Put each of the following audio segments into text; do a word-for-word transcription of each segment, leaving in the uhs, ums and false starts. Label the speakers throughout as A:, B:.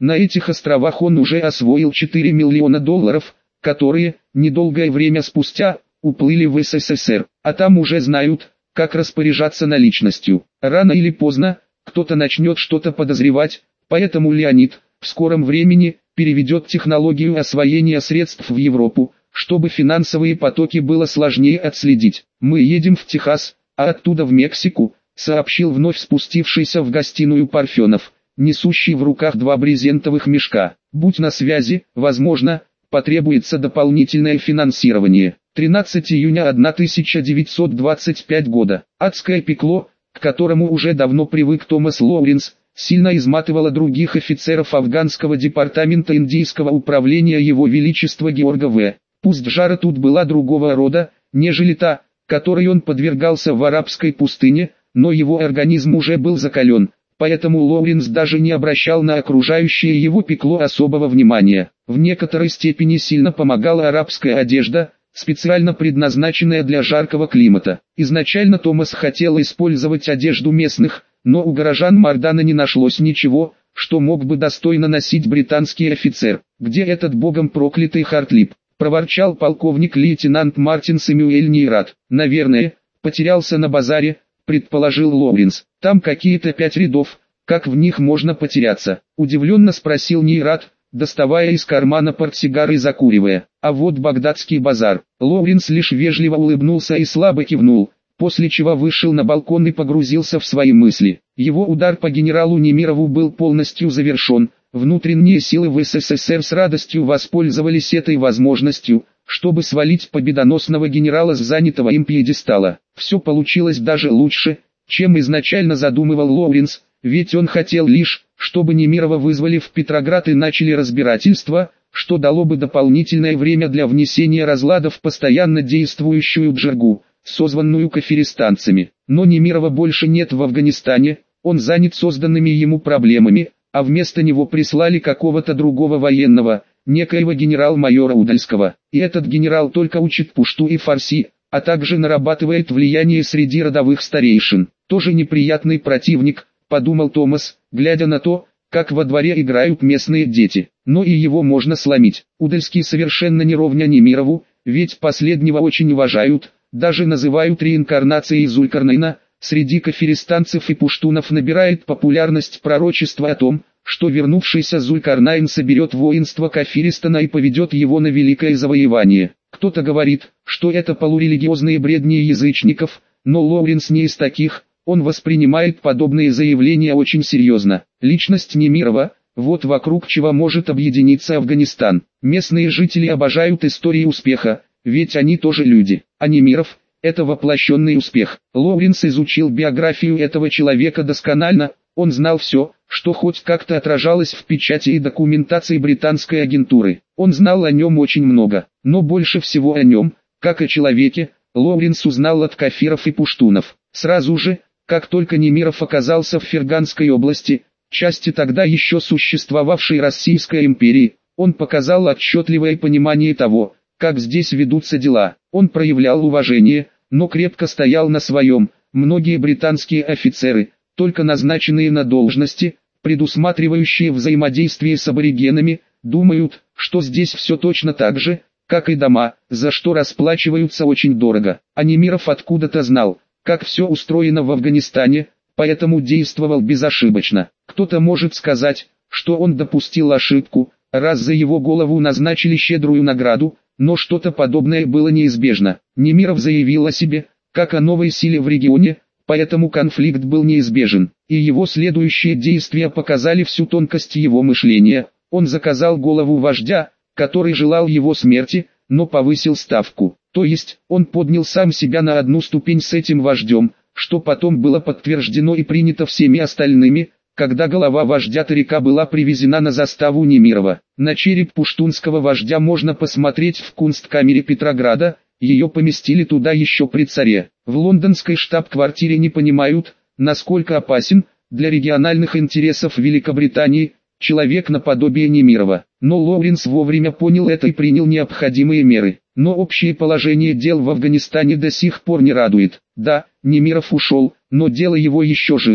A: На этих островах он уже освоил четыре миллиона долларов, которые, недолгое время спустя, уплыли в СССР, а там уже знают, как распоряжаться наличностью. Рано или поздно, кто-то начнет что-то подозревать, поэтому Леонид, в скором времени, переведет технологию освоения средств в Европу, чтобы финансовые потоки было сложнее отследить. «Мы едем в Техас, а оттуда в Мексику», сообщил вновь спустившийся в гостиную Парфенов, несущий в руках два брезентовых мешка. «Будь на связи, возможно, потребуется дополнительное финансирование». тринадцатого июня тысяча девятьсот двадцать пятого года. Адское пекло, к которому уже давно привык Томас Лоуренс, сильно изматывало других офицеров афганского департамента индийского управления Его Величества Георга В. Пусть жара тут была другого рода, нежели та, которой он подвергался в арабской пустыне, но его организм уже был закален, поэтому Лоуренс даже не обращал на окружающее его пекло особого внимания. В некоторой степени сильно помогала арабская одежда, специально предназначенная для жаркого климата. Изначально Томас хотел использовать одежду местных, но у горожан Мардана не нашлось ничего, что мог бы достойно носить британский офицер. «Где этот богом проклятый Хартлип?» — проворчал полковник-лейтенант Мартин Сэмюэль Нейрат. «Наверное, потерялся на базаре», — предположил Лоуренс. «Там какие-то пять рядов, как в них можно потеряться?» — удивленно спросил Нейрат, доставая из кармана портсигар и закуривая. «А вот багдадский базар». Лоуренс лишь вежливо улыбнулся и слабо кивнул, после чего вышел на балкон и погрузился в свои мысли. Его удар по генералу Немирову был полностью завершен. Внутренние силы в СССР с радостью воспользовались этой возможностью, чтобы свалить победоносного генерала с занятого им пьедестала. Все получилось даже лучше, чем изначально задумывал Лоуренс, ведь он хотел лишь, чтобы Немирова вызвали в Петроград и начали разбирательство, что дало бы дополнительное время для внесения разлада в постоянно действующую джергу, созванную кафиристанцами. Но Немирова больше нет в Афганистане, он занят созданными ему проблемами, а вместо него прислали какого-то другого военного, некоего генерал-майора Удальского. И этот генерал только учит пушту и фарси, а также нарабатывает влияние среди родовых старейшин. Тоже неприятный противник, подумал Томас, глядя на то, как во дворе играют местные дети. Но и его можно сломить. Удальский совершенно не ровня Немирову, ведь последнего очень уважают, даже называют реинкарнацией Зулькарнайна. Среди кафиристанцев и пуштунов набирает популярность пророчество о том, что вернувшийся Зулькарнайн соберет воинство Кафиристана и поведет его на великое завоевание. Кто-то говорит, что это полурелигиозные бредни язычников, но Лоуренс не из таких, он воспринимает подобные заявления очень серьезно. Личность Немирова – вот вокруг чего может объединиться Афганистан. Местные жители обожают истории успеха, ведь они тоже люди, а Немиров – это воплощенный успех. Лоуренс изучил биографию этого человека досконально, он знал все, что хоть как-то отражалось в печати и документации британской агентуры. Он знал о нем очень много, но больше всего о нем, как о человеке, Лоуренс узнал от кафиров и пуштунов. Сразу же, как только Немиров оказался в Ферганской области, части тогда еще существовавшей Российской империи, он показал отчетливое понимание того, как здесь ведутся дела. Он проявлял уважение, но крепко стоял на своем. Многие британские офицеры, только назначенные на должности, предусматривающие взаимодействие с аборигенами, думают, что здесь все точно так же, как и дома, за что расплачиваются очень дорого. А Немиров откуда-то знал, как все устроено в Афганистане, поэтому действовал безошибочно. Кто-то может сказать, что он допустил ошибку, раз за его голову назначили щедрую награду, но что-то подобное было неизбежно. Немиров заявил о себе, как о новой силе в регионе, поэтому конфликт был неизбежен, и его следующие действия показали всю тонкость его мышления. Он заказал голову вождя, который желал его смерти, но повысил ставку. То есть, он поднял сам себя на одну ступень с этим вождем, что потом было подтверждено и принято всеми остальными, когда голова вождя Тарика была привезена на заставу Немирова. На череп пуштунского вождя можно посмотреть в Кунсткамере Петрограда, ее поместили туда еще при царе. В лондонской штаб-квартире не понимают, насколько опасен, для региональных интересов Великобритании, человек наподобие Немирова. Но Лоуренс вовремя понял это и принял необходимые меры. Но общее положение дел в Афганистане до сих пор не радует. Да, Немиров ушел, но дело его еще живо.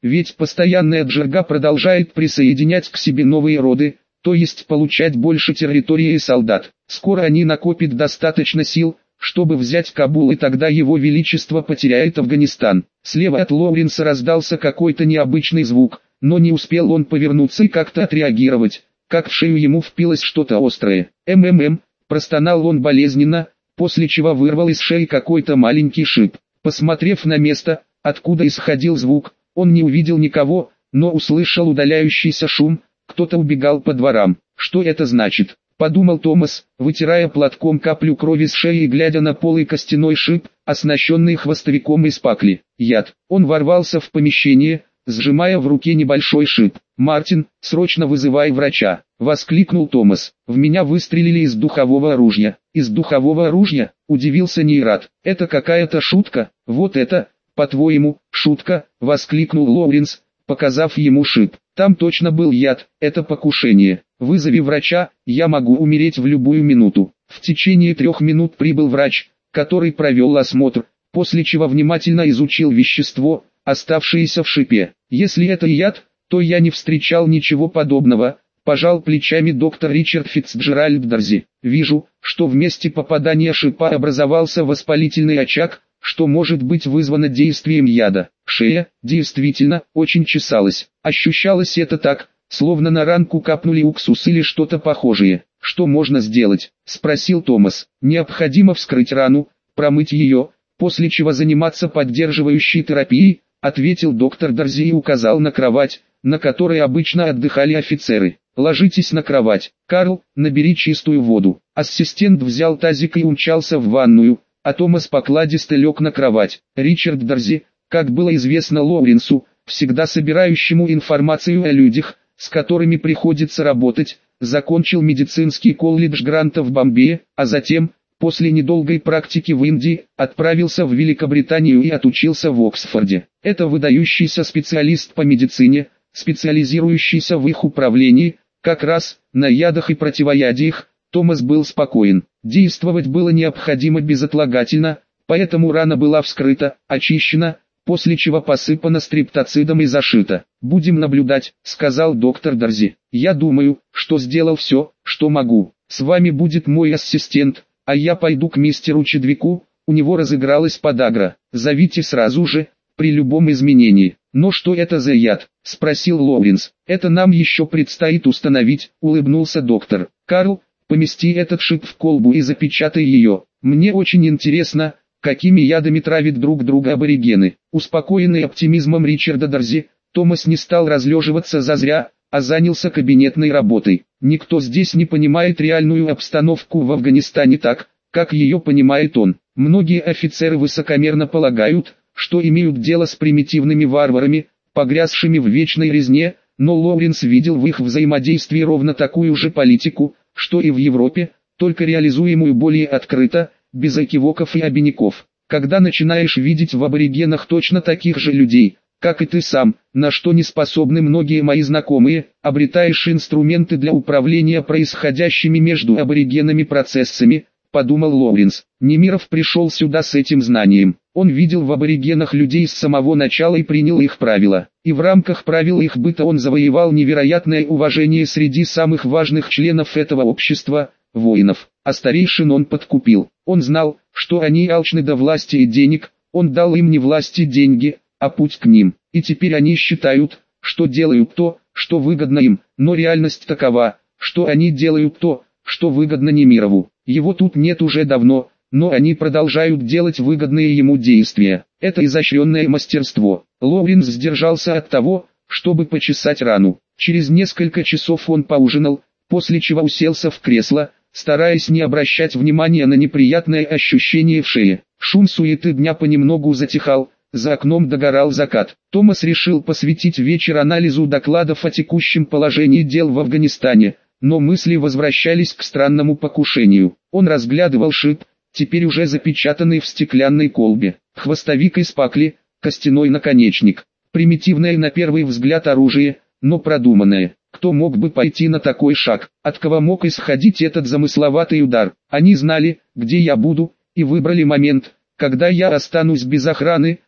A: ведь постоянная джерга продолжает присоединять к себе новые роды, то есть получать больше территории и солдат. Скоро они накопят достаточно сил, чтобы взять Кабул, и тогда его величество потеряет Афганистан. Слева от Лоуренса раздался какой-то необычный звук, но не успел он повернуться и как-то отреагировать, как в шею ему впилось что-то острое. «МММ», простонал он болезненно, после чего вырвал из шеи какой-то маленький шип. Посмотрев на место, откуда исходил звук, он не увидел никого, но услышал удаляющийся шум, кто-то убегал по дворам. «Что это значит?» — подумал Томас, вытирая платком каплю крови с шеи и глядя на полый костяной шип, оснащенный хвостовиком из пакли. Яд. Он ворвался в помещение, сжимая в руке небольшой шип. «Мартин, срочно вызывай врача!» — воскликнул Томас. «В меня выстрелили из духового оружия». «Из духового оружия?» — удивился Нейрат. «Это какая-то шутка?» «Вот это, по-твоему, шутка?» — воскликнул Лоуренс, показав ему шип. «Там точно был яд, это покушение. Вызови врача, я могу умереть в любую минуту». В течение трех минут прибыл врач, который провел осмотр, после чего внимательно изучил вещество, оставшееся в шипе. «Если это яд, то я не встречал ничего подобного», — пожал плечами доктор Ричард Фицджеральд Дарзи. «Вижу, что в месте попадания шипа образовался воспалительный очаг, что может быть вызвано действием яда». Шея, действительно, очень чесалась. Ощущалось это так, словно на ранку капнули уксус или что-то похожее. «Что можно сделать?» — спросил Томас. «Необходимо вскрыть рану, промыть ее, после чего заниматься поддерживающей терапией», — ответил доктор Дарзи и указал на кровать, на которой обычно отдыхали офицеры. «Ложитесь на кровать. Карл, набери чистую воду». Ассистент взял тазик и умчался в ванную, а Томас покладисто лег на кровать. Ричард Дарзи, как было известно Лоуренсу, всегда собирающему информацию о людях, с которыми приходится работать, закончил медицинский колледж Гранта в Бомбее, а затем, после недолгой практики в Индии, отправился в Великобританию и отучился в Оксфорде. Это выдающийся специалист по медицине, специализирующийся в их управлении, как раз на ядах и противоядиях. Томас был спокоен. Действовать было необходимо безотлагательно, поэтому рана была вскрыта, очищена, после чего посыпана стриптоцидом и зашита. «Будем наблюдать», — сказал доктор Дарзи. «Я думаю, что сделал все, что могу. С вами будет мой ассистент, а я пойду к мистеру Чедвику, у него разыгралась подагра. Зовите сразу же, при любом изменении». «Но что это за яд?» — спросил Лоуренс. «Это нам еще предстоит установить», — улыбнулся доктор. «Карл, помести этот шип в колбу и запечатай ее. Мне очень интересно, какими ядами травят друг друга аборигены». Успокоенный оптимизмом Ричарда Дарзи, Томас не стал разлеживаться зазря, а занялся кабинетной работой. Никто здесь не понимает реальную обстановку в Афганистане так, как ее понимает он. Многие офицеры высокомерно полагают, что имеют дело с примитивными варварами, погрязшими в вечной резне, но Лоуренс видел в их взаимодействии ровно такую же политику, что и в Европе, только реализуемую более открыто, без экивоков и обиняков. Когда начинаешь видеть в аборигенах точно таких же людей, как и ты сам, на что не способны многие мои знакомые, обретаешь инструменты для управления происходящими между аборигенами процессами, подумал Лоуренс. Немиров пришел сюда с этим знанием. Он видел в аборигенах людей с самого начала и принял их правила. И в рамках правил их быта он завоевал невероятное уважение среди самых важных членов этого общества, воинов. А старейшин он подкупил. Он знал, что они алчны до власти и денег, он дал им не власть и деньги, а путь к ним. И теперь они считают, что делают то, что выгодно им, но реальность такова, что они делают то, что выгодно Немирову. Его тут нет уже давно, но они продолжают делать выгодные ему действия. Это изощренное мастерство. Лоуренс сдержался от того, чтобы почесать рану. Через несколько часов он поужинал, после чего уселся в кресло, стараясь не обращать внимания на неприятное ощущение в шее. Шум суеты дня понемногу затихал, за окном догорал закат. Томас решил посвятить вечер анализу докладов о текущем положении дел в Афганистане, но мысли возвращались к странному покушению. Он разглядывал шип, теперь уже запечатанный в стеклянной колбе, хвостовик из пакли, костяной наконечник. Примитивное на первый взгляд оружие, но продуманное. Кто мог бы пойти на такой шаг? От кого мог исходить этот замысловатый удар? Они знали, где я буду, и выбрали момент, когда я останусь без охраны,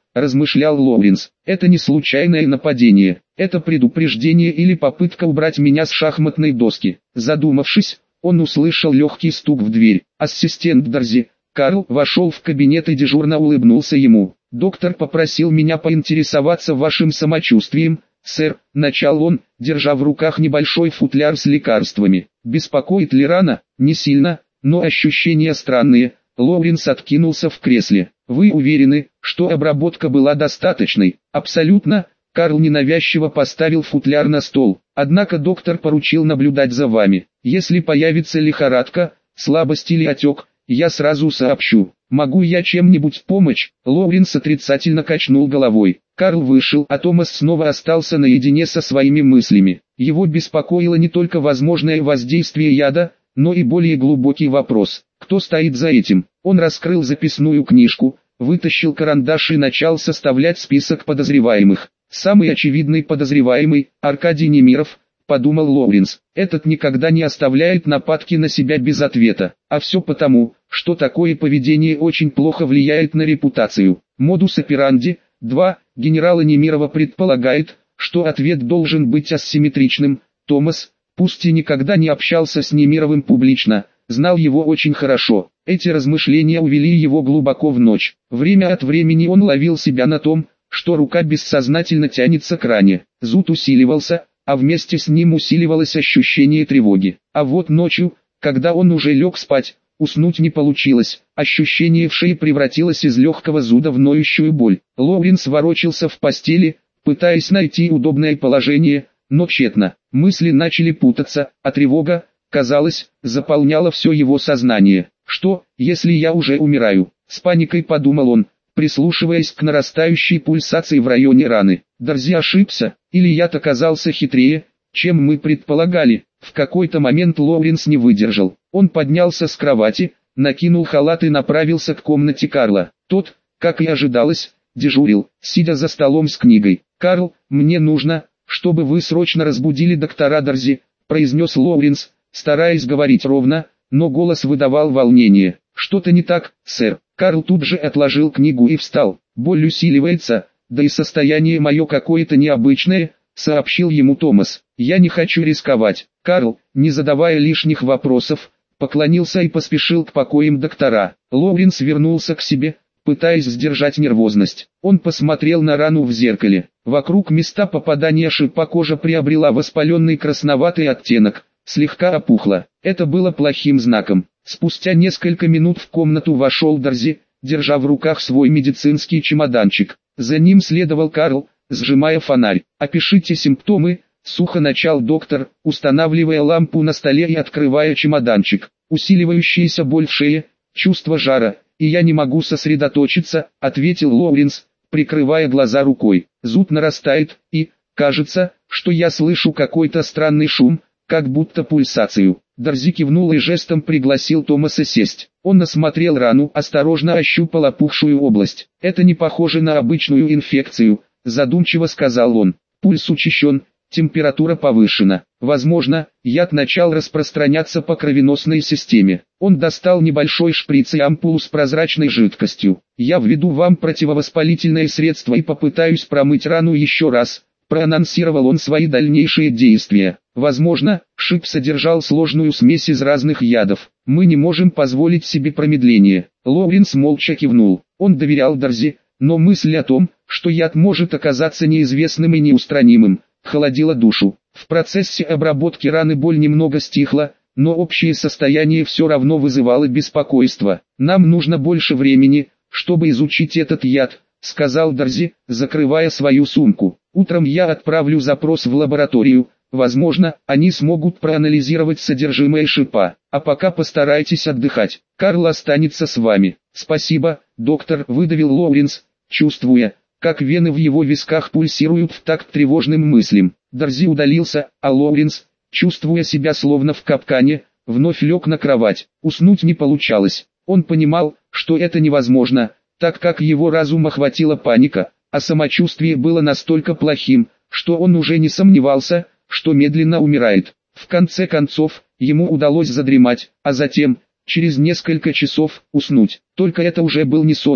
A: размышлял Лоуренс. Это не случайное нападение, это предупреждение или попытка убрать меня с шахматной доски. Задумавшись, он услышал легкий стук в дверь. Ассистент Дарзи, Карл, вошел в кабинет и дежурно улыбнулся ему. «Доктор попросил меня поинтересоваться вашим самочувствием, сэр», — начал он, держа в руках небольшой футляр с лекарствами. «Беспокоит ли рана?» «Не сильно, но ощущения странные». Лоуренс откинулся в кресле. «Вы уверены, что обработка была достаточной?» «Абсолютно». Карл ненавязчиво поставил футляр на стол. «Однако доктор поручил наблюдать за вами. Если появится лихорадка, слабость или отек, я сразу сообщу. Могу я чем-нибудь помочь?» Лоуренс отрицательно качнул головой. Карл вышел, а Томас снова остался наедине со своими мыслями. Его беспокоило не только возможное воздействие яда, но и более глубокий вопрос: кто стоит за этим? Он раскрыл записную книжку, вытащил карандаш и начал составлять список подозреваемых. Самый очевидный подозреваемый – Аркадий Немиров, подумал Лоуренс. Этот никогда не оставляет нападки на себя без ответа. А все потому, что такое поведение очень плохо влияет на репутацию. Модус операнди. два. Генерала Немирова предполагает, что ответ должен быть асимметричным. Томас, пусть и никогда не общался с Немировым публично, знал его очень хорошо. Эти размышления увели его глубоко в ночь. Время от времени он ловил себя на том, что рука бессознательно тянется к ране. Зуд усиливался, а вместе с ним усиливалось ощущение тревоги. А вот ночью, когда он уже лег спать, уснуть не получилось, ощущение в шее превратилось из легкого зуда в ноющую боль. Лоуренс ворочался в постели, пытаясь найти удобное положение, но тщетно. Мысли начали путаться, а тревога, казалось, заполняла все его сознание. «Что, если я уже умираю?» — с паникой подумал он, прислушиваясь к нарастающей пульсации в районе раны. Дарзи ошибся, или яд оказался хитрее, чем мы предполагали. В какой-то момент Лоуренс не выдержал. Он поднялся с кровати, накинул халат и направился к комнате Карла. Тот, как и ожидалось, дежурил, сидя за столом с книгой. «Карл, мне нужно, чтобы вы срочно разбудили доктора Дарзи», — произнес Лоуренс, стараясь говорить ровно, но голос выдавал волнение. «Что-то не так, сэр». Карл тут же отложил книгу и встал. «Боль усиливается, да и состояние мое какое-то необычное», — сообщил ему Томас. «Я не хочу рисковать». Карл, не задавая лишних вопросов, поклонился и поспешил к покоям доктора. Лоуренс вернулся к себе, пытаясь сдержать нервозность. Он посмотрел на рану в зеркале. Вокруг места попадания шипа кожа приобрела воспаленный красноватый оттенок, слегка опухла. Это было плохим знаком. Спустя несколько минут в комнату вошел Дарзи, держа в руках свой медицинский чемоданчик. За ним следовал Карл, сжимая фонарь. «Опишите симптомы», — сухо начал доктор, устанавливая лампу на столе и открывая чемоданчик. «Усиливающаяся боль в шее, чувство жара, и я не могу сосредоточиться», — ответил Лоуренс, прикрывая глаза рукой. «Зуд нарастает, и, кажется, что я слышу какой-то странный шум, как будто пульсацию». Дарзи кивнул и жестом пригласил Томаса сесть. Он осмотрел рану, осторожно ощупал опухшую область. «Это не похоже на обычную инфекцию», — задумчиво сказал он. «Пульс учащен, температура повышена. Возможно, яд начал распространяться по кровеносной системе». Он достал небольшой шприц и ампулу с прозрачной жидкостью. «Я введу вам противовоспалительное средство и попытаюсь промыть рану еще раз», — проанонсировал он свои дальнейшие действия. Возможно, шип содержал сложную смесь из разных ядов. «Мы не можем позволить себе промедление». Лоуренс молча кивнул. Он доверял Дарзи, но мысль о том, что яд может оказаться неизвестным и неустранимым, холодила душу. В процессе обработки раны боль немного стихла, но общее состояние все равно вызывало беспокойство. «Нам нужно больше времени, чтобы изучить этот яд», — сказал Дарзи, закрывая свою сумку. «Утром я отправлю запрос в лабораторию. Возможно, они смогут проанализировать содержимое шипа, а пока постарайтесь отдыхать. Карл останется с вами». «Спасибо, доктор», — выдавил Лоуренс, чувствуя, как вены в его висках пульсируют в такт тревожным мыслям. Дарзи удалился, а Лоуренс, чувствуя себя словно в капкане, вновь лег на кровать. Уснуть не получалось. Он понимал, что это невозможно, так как его разум охватила паника, а самочувствие было настолько плохим, что он уже не сомневался, что медленно умирает. В конце концов, ему удалось задремать, а затем, через несколько часов, уснуть. Только это уже был не сон.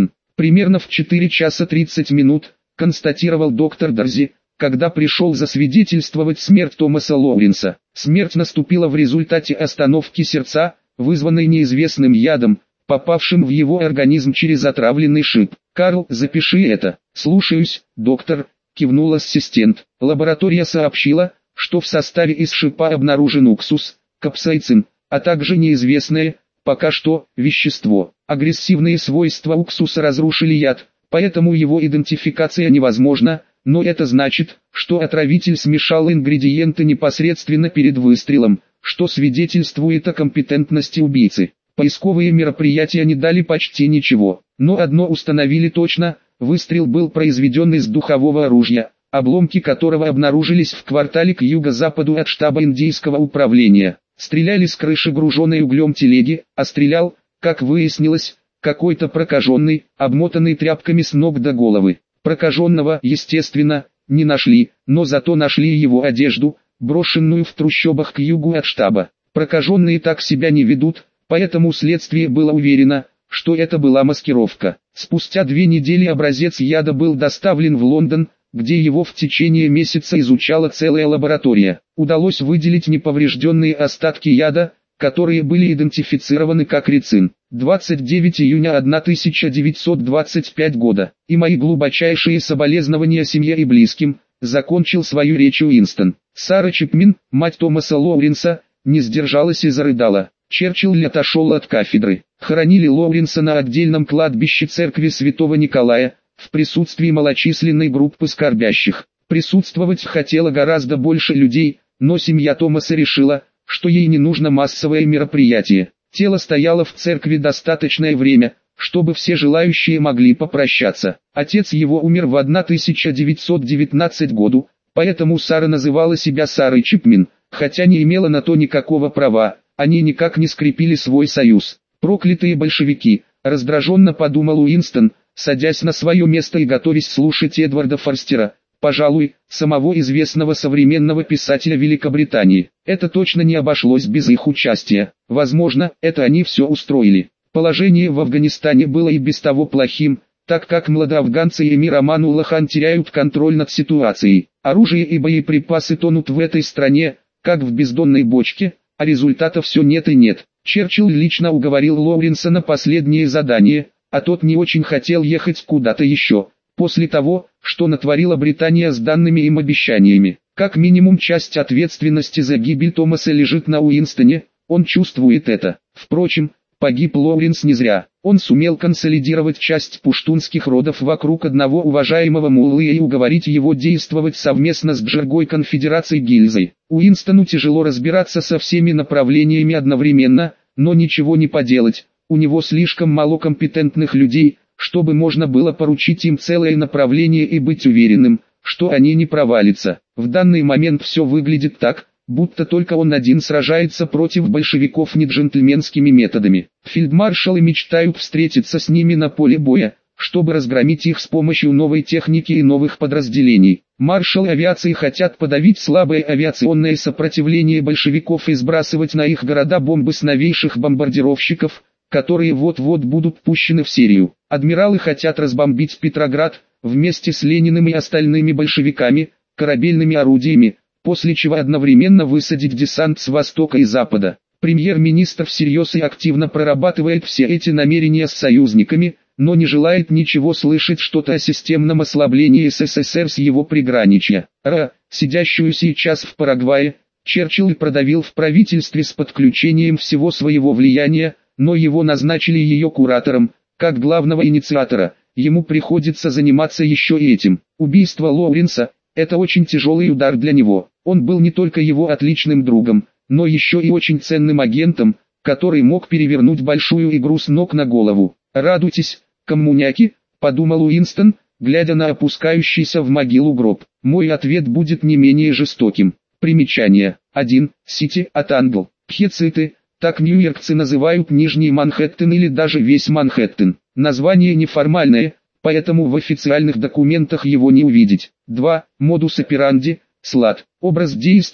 A: Примерно в четыре часа тридцать минут, констатировал доктор Дарзи, когда пришел засвидетельствовать смерть Томаса Лоуренса. Смерть наступила в результате остановки сердца, вызванной неизвестным ядом, попавшим в его организм через отравленный шип. «Карл, запиши это». «Слушаюсь, доктор», — кивнул ассистент. Лаборатория сообщила, что в составе из шипа обнаружен уксус, капсаицин, а также неизвестное, пока что, вещество. Агрессивные свойства уксуса разрушили яд, поэтому его идентификация невозможна, но это значит, что отравитель смешал ингредиенты непосредственно перед выстрелом, что свидетельствует о компетентности убийцы. Поисковые мероприятия не дали почти ничего, но одно установили точно: выстрел был произведен из духового оружия, обломки которого обнаружились в квартале к юго-западу от штаба индийского управления. Стреляли с крыши груженной углем телеги, а стрелял, как выяснилось, какой-то прокаженный, обмотанный тряпками с ног до головы. Прокаженного, естественно, не нашли, но зато нашли его одежду, брошенную в трущобах к югу от штаба. Прокаженные так себя не ведут, поэтому следствие было уверено, что это была маскировка. Спустя две недели образец яда был доставлен в Лондон, где его в течение месяца изучала целая лаборатория. Удалось выделить неповрежденные остатки яда, которые были идентифицированы как рицин. двадцать девятого июня тысяча девятьсот двадцать пятого года. «И мои глубочайшие соболезнования семье и близким», закончил свою речь Уинстон. Сара Чипмин, мать Томаса Лоуренса, не сдержалась и зарыдала. Черчилль отошел от кафедры. Хоронили Лоуренса на отдельном кладбище церкви Святого Николая, в присутствии малочисленной группы скорбящих. Присутствовать хотело гораздо больше людей, но семья Томаса решила, что ей не нужно массовое мероприятие. Тело стояло в церкви достаточное время, чтобы все желающие могли попрощаться. Отец его умер в тысяча девятьсот девятнадцатом году, поэтому Сара называла себя Сарой Чипмин, хотя не имела на то никакого права, они никак не скрепили свой союз. «Проклятые большевики», — раздраженно подумал Уинстон, садясь на свое место и готовясь слушать Эдварда Форстера, пожалуй, самого известного современного писателя Великобритании. Это точно не обошлось без их участия. Возможно, это они все устроили. Положение в Афганистане было и без того плохим, так как младоафганцы и эмир Аманулла-хан теряют контроль над ситуацией. Оружие и боеприпасы тонут в этой стране, как в бездонной бочке, а результата все нет и нет. Черчилль лично уговорил Лоуренса на последнее задание, а тот не очень хотел ехать куда-то еще, после того, что натворила Британия с данными им обещаниями. Как минимум часть ответственности за гибель Томаса лежит на Уинстоне, он чувствует это. Впрочем, погиб Лоуренс не зря. Он сумел консолидировать часть пуштунских родов вокруг одного уважаемого муллы и уговорить его действовать совместно с Джергой конфедерацией Гильзой. Уинстону тяжело разбираться со всеми направлениями одновременно, но ничего не поделать, у него слишком мало компетентных людей, чтобы можно было поручить им целое направление и быть уверенным, что они не провалятся. В данный момент все выглядит так, будто только он один сражается против большевиков не джентльменскими методами. Фельдмаршалы мечтают встретиться с ними на поле боя, чтобы разгромить их с помощью новой техники и новых подразделений. Маршалы авиации хотят подавить слабое авиационное сопротивление большевиков и сбрасывать на их города бомбы с новейших бомбардировщиков, которые вот-вот будут пущены в серию. Адмиралы хотят разбомбить Петроград, вместе с Лениным и остальными большевиками, корабельными орудиями, после чего одновременно высадить десант с востока и запада. Премьер-министр всерьез и активно прорабатывает все эти намерения с союзниками, но не желает ничего слышать что-то о системном ослаблении СССР с его приграничья. Ра, сидящую сейчас в Парагвае, Черчилль продавил в правительстве с подключением всего своего влияния, но его назначили ее куратором, как главного инициатора. Ему приходится заниматься еще и этим. Убийство Лоуренса – это очень тяжелый удар для него. Он был не только его отличным другом, но еще и очень ценным агентом, который мог перевернуть большую игру с ног на голову. «Радуйтесь, коммуняки», — подумал Уинстон, глядя на опускающийся в могилу гроб. «Мой ответ будет не менее жестоким». Примечание. один. Сити от Англ. Пхециты, так нью-йоркцы называют Нижний Манхэттен или даже весь Манхэттен. Название неформальное, поэтому в официальных документах его не увидеть. два. Модус операнди, слад. Образ действия,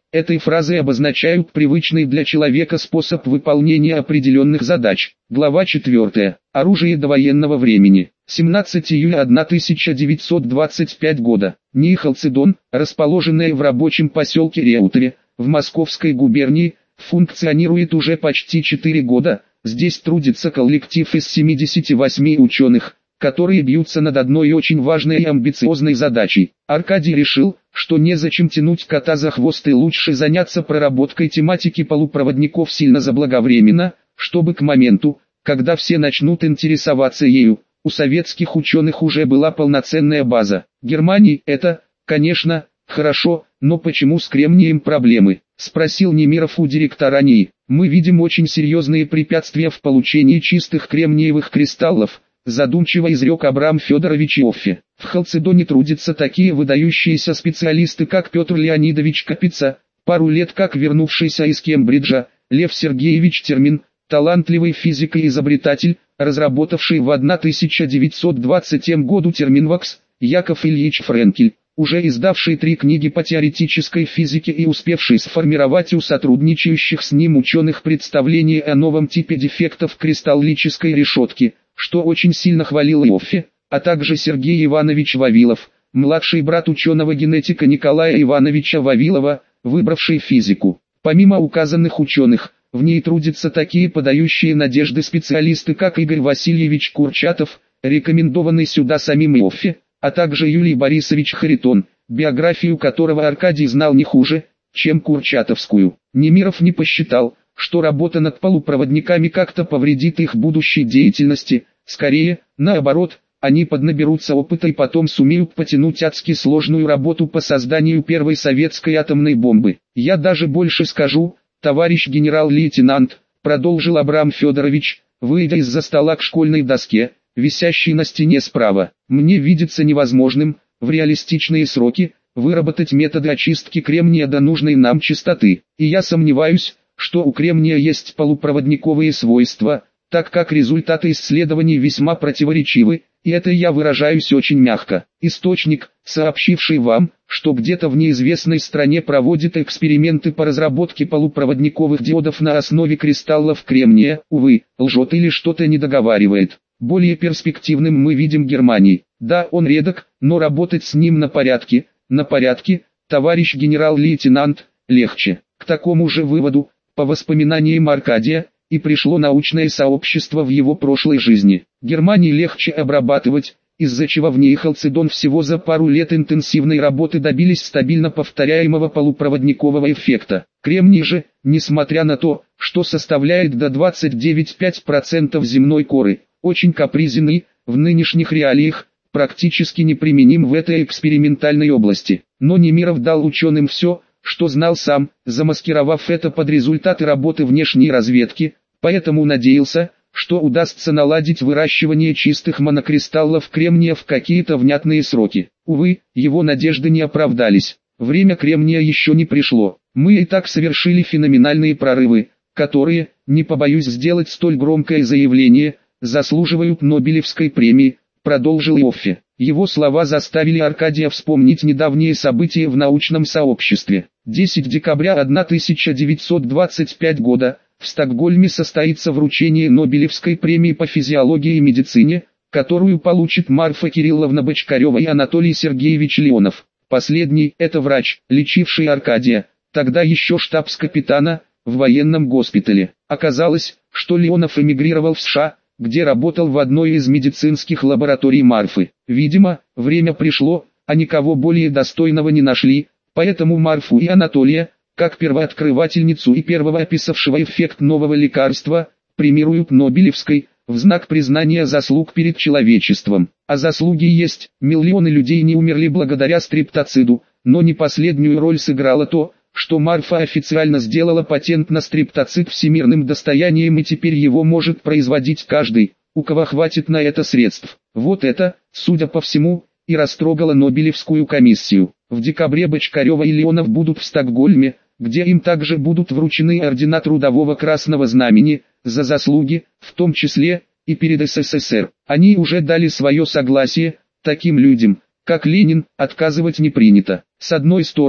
A: Этой фразой обозначают привычный для человека способ выполнения определенных задач. Глава четвёртая. Оружие довоенного времени. семнадцатого июля тысяча девятьсот двадцать пятого года. НИИ «Халцедон», расположенная в рабочем поселке Реутове, в Московской губернии, функционирует уже почти четыре года. Здесь трудится коллектив из семидесяти восьми ученых, которые бьются над одной очень важной и амбициозной задачей. Аркадий решил, что незачем тянуть кота за хвост и лучше заняться проработкой тематики полупроводников сильно заблаговременно, чтобы к моменту, когда все начнут интересоваться ею, у советских ученых уже была полноценная база. Германии это, конечно, хорошо, но почему с кремнием проблемы? Спросил Немиров у директора НИИ. Мы видим очень серьезные препятствия в получении чистых кремниевых кристаллов, задумчиво изрек Абрам Федорович Иоффе. В Халцедоне трудятся такие выдающиеся специалисты, как Петр Леонидович Капица, пару лет как вернувшийся из Кембриджа, Лев Сергеевич Термин, талантливый физик и изобретатель, разработавший в тысяча девятьсот двадцатом году терминвакс, Яков Ильич Френкель, уже издавший три книги по теоретической физике и успевший сформировать у сотрудничающих с ним ученых представление о новом типе дефектов кристаллической решетки, что очень сильно хвалил Иоффе, а также Сергей Иванович Вавилов, младший брат ученого-генетика Николая Ивановича Вавилова, выбравший физику. Помимо указанных ученых, в ней трудятся такие подающие надежды специалисты, как Игорь Васильевич Курчатов, рекомендованный сюда самим Иоффе, а также Юлий Борисович Харитон, биографию которого Аркадий знал не хуже, чем Курчатовскую. Немиров не посчитал, что работа над полупроводниками как-то повредит их будущей деятельности, скорее, наоборот, они поднаберутся опыта и потом сумеют потянуть адски сложную работу по созданию первой советской атомной бомбы. Я даже больше скажу, товарищ генерал-лейтенант, продолжил Абрам Федорович, выйдя из-за стола к школьной доске, висящей на стене справа. Мне видится невозможным, в реалистичные сроки, выработать методы очистки кремния до нужной нам частоты. И я сомневаюсь, что у кремния есть полупроводниковые свойства, так как результаты исследований весьма противоречивы, и это я выражаюсь очень мягко. Источник, сообщивший вам, что где-то в неизвестной стране проводят эксперименты по разработке полупроводниковых диодов на основе кристаллов кремния, увы, лжет или что-то не договаривает. Более перспективным мы видим Германии. Да, он редок, но работать с ним на порядке, на порядке, товарищ генерал-лейтенант, легче. К такому же выводу, по воспоминаниям Аркадия, и пришло научное сообщество в его прошлой жизни. Германии легче обрабатывать, из-за чего в ней Халцедон всего за пару лет интенсивной работы добились стабильно повторяемого полупроводникового эффекта. Кремний же, несмотря на то, что составляет до двадцати девяти пяти процентов земной коры, очень капризен и, в нынешних реалиях, практически неприменим в этой экспериментальной области. Но Немиров дал ученым все, что знал сам, замаскировав это под результаты работы внешней разведки, поэтому надеялся, что удастся наладить выращивание чистых монокристаллов кремния в какие-то внятные сроки. Увы, его надежды не оправдались. Время кремния еще не пришло. Мы и так совершили феноменальные прорывы, которые, не побоюсь сделать столь громкое заявление, заслуживают Нобелевской премии, продолжил Иоффе. Его слова заставили Аркадия вспомнить недавние события в научном сообществе. десятого декабря тысяча девятьсот двадцать пятого года, в Стокгольме состоится вручение Нобелевской премии по физиологии и медицине, которую получат Марфа Кирилловна Бочкарева и Анатолий Сергеевич Леонов. Последний – это врач, лечивший Аркадия, тогда еще штабс-капитана, в военном госпитале. Оказалось, что Леонов эмигрировал в США, где работал в одной из медицинских лабораторий Марфы. Видимо, время пришло, а никого более достойного не нашли, поэтому Марфу и Анатолия, как первооткрывательницу и первого описавшего эффект нового лекарства, премируют Нобелевской, в знак признания заслуг перед человечеством. А заслуги есть, миллионы людей не умерли благодаря стриптоциду, но не последнюю роль сыграло то, что Марфа официально сделала патент на стриптоцид всемирным достоянием, и теперь его может производить каждый, у кого хватит на это средств. Вот это, судя по всему, и растрогало Нобелевскую комиссию. В декабре Бочкарева и Леонов будут в Стокгольме, где им также будут вручены ордена Трудового Красного Знамени, за заслуги, в том числе, и перед СССР. Они уже дали свое согласие, таким людям, как Ленин, отказывать не принято. С одной стороны,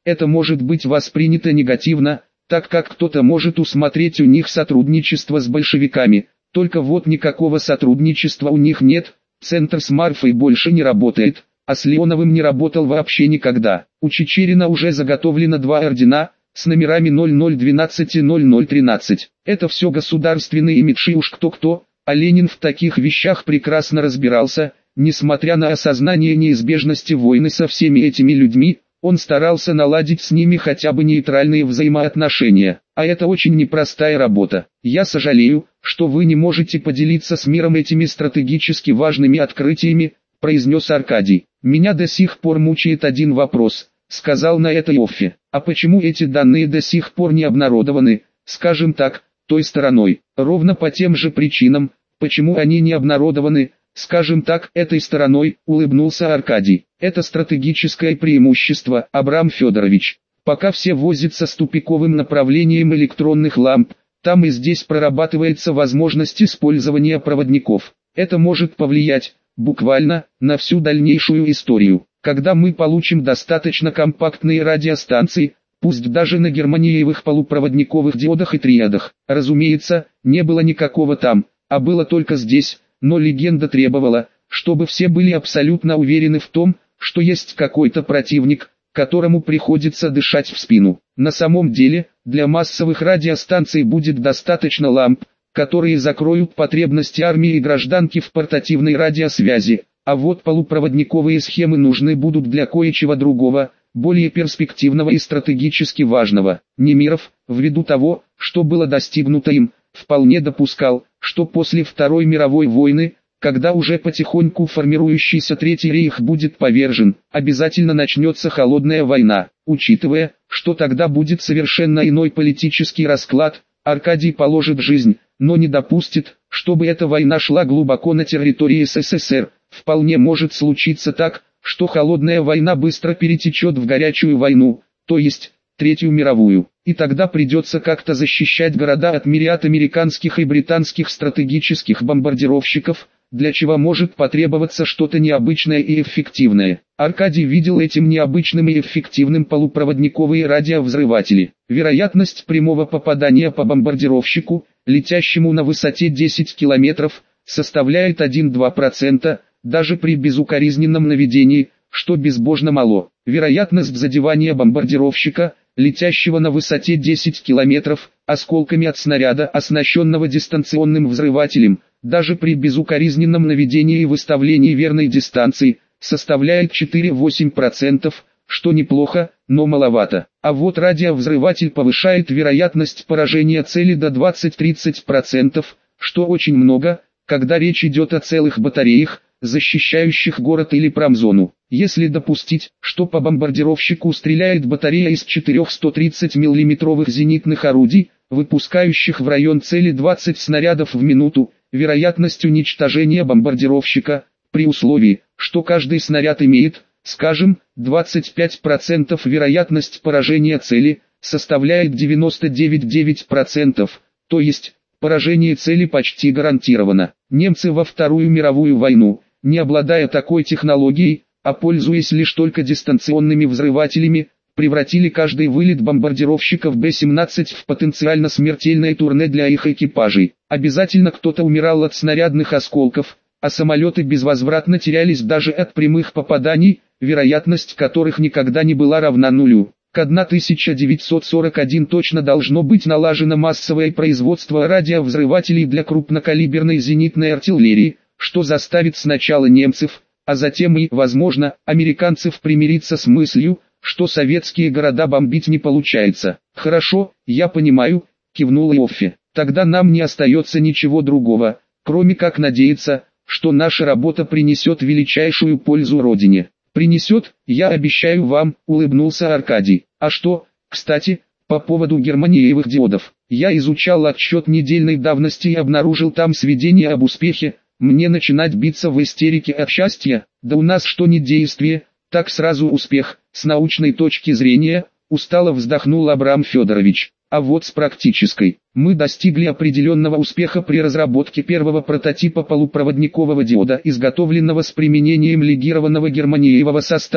A: это может быть воспринято негативно, так как кто-то может усмотреть у них сотрудничество с большевиками, только вот никакого сотрудничества у них нет, центр с Марфой больше не работает, а с Леоновым не работал вообще никогда. У Чичерина уже заготовлено два ордена, с номерами ноль ноль двенадцать и ноль ноль тринадцать. Это все государственные имиджи, уж кто-кто, а Ленин в таких вещах прекрасно разбирался, несмотря на осознание неизбежности войны со всеми этими людьми, он старался наладить с ними хотя бы нейтральные взаимоотношения, а это очень непростая работа. Я сожалею, что вы не можете поделиться с миром этими стратегически важными открытиями, произнес Аркадий. Меня до сих пор мучает один вопрос, сказал на это Иоффе. А почему эти данные до сих пор не обнародованы, скажем так, той стороной? Ровно по тем же причинам, почему они не обнародованы, скажем так, этой стороной, улыбнулся Аркадий. Это стратегическое преимущество, Абрам Федорович. Пока все возятся с тупиковым направлением электронных ламп, там и здесь прорабатывается возможность использования проводников. Это может повлиять, буквально, на всю дальнейшую историю. Когда мы получим достаточно компактные радиостанции, пусть даже на германиевых полупроводниковых диодах и триадах, разумеется, не было никакого там, а было только здесь, но легенда требовала, чтобы все были абсолютно уверены в том, что есть какой-то противник, которому приходится дышать в спину. На самом деле, для массовых радиостанций будет достаточно ламп, которые закроют потребности армии и гражданки в портативной радиосвязи, а вот полупроводниковые схемы нужны будут для кое-чего другого, более перспективного и стратегически важного. Немиров, ввиду того, что было достигнуто им, вполне допускал, что после Второй мировой войны, когда уже потихоньку формирующийся Третий рейх будет повержен, обязательно начнется холодная война. Учитывая, что тогда будет совершенно иной политический расклад, Аркадий положит жизнь, но не допустит, чтобы эта война шла глубоко на территории СССР. Вполне может случиться так, что холодная война быстро перетечет в горячую войну, то есть Третью мировую, и тогда придется как-то защищать города от мириад американских и британских стратегических бомбардировщиков, для чего может потребоваться что-то необычное и эффективное. Аркадий видел этим необычным и эффективным полупроводниковые радиовзрыватели. Вероятность прямого попадания по бомбардировщику, летящему на высоте десять километров, составляет один-два процента, даже при безукоризненном наведении, что безбожно мало. Вероятность задевания бомбардировщика, летящего на высоте десять километров, осколками от снаряда, оснащенного дистанционным взрывателем, даже при безукоризненном наведении и выставлении верной дистанции, составляет четыре-восемь процентов, что неплохо, но маловато. А вот радиовзрыватель повышает вероятность поражения цели до двадцати-тридцати процентов, что очень много, когда речь идет о целых батареях, защищающих город или промзону. Если допустить, что по бомбардировщику стреляет батарея из четырёх сто тридцати миллиметровых зенитных орудий, выпускающих в район цели двадцать снарядов в минуту, вероятность уничтожения бомбардировщика, при условии, что каждый снаряд имеет, скажем, двадцать пять процентов вероятность поражения цели, составляет девяносто девять целых девять десятых процента, то есть, поражение цели почти гарантировано. Немцы во Вторую мировую войну, не обладая такой технологией, а пользуясь лишь только дистанционными взрывателями, превратили каждый вылет бомбардировщиков Б семнадцать в потенциально смертельное турне для их экипажей. Обязательно кто-то умирал от снарядных осколков, а самолеты безвозвратно терялись даже от прямых попаданий, вероятность которых никогда не была равна нулю. К тысяча девятьсот сорок первому точно должно быть налажено массовое производство радиовзрывателей для крупнокалиберной зенитной артиллерии, что заставит сначала немцев, а затем и, возможно, американцев примириться с мыслью, что советские города бомбить не получается. «Хорошо, я понимаю», — кивнул Иоффе. «Тогда нам не остается ничего другого, кроме как надеяться, что наша работа принесет величайшую пользу Родине». «Принесет, я обещаю вам», — улыбнулся Аркадий. «А что, кстати, по поводу германиевых диодов? Я изучал отчет недельной давности и обнаружил там сведения об успехе. Мне начинать биться в истерике от счастья? Да у нас что ни действие, так сразу успех, с научной точки зрения», — устало вздохнул Абрам Федорович. «А вот с практической. Мы достигли определенного успеха при разработке первого прототипа полупроводникового диода, изготовленного с применением легированного германиевого состава,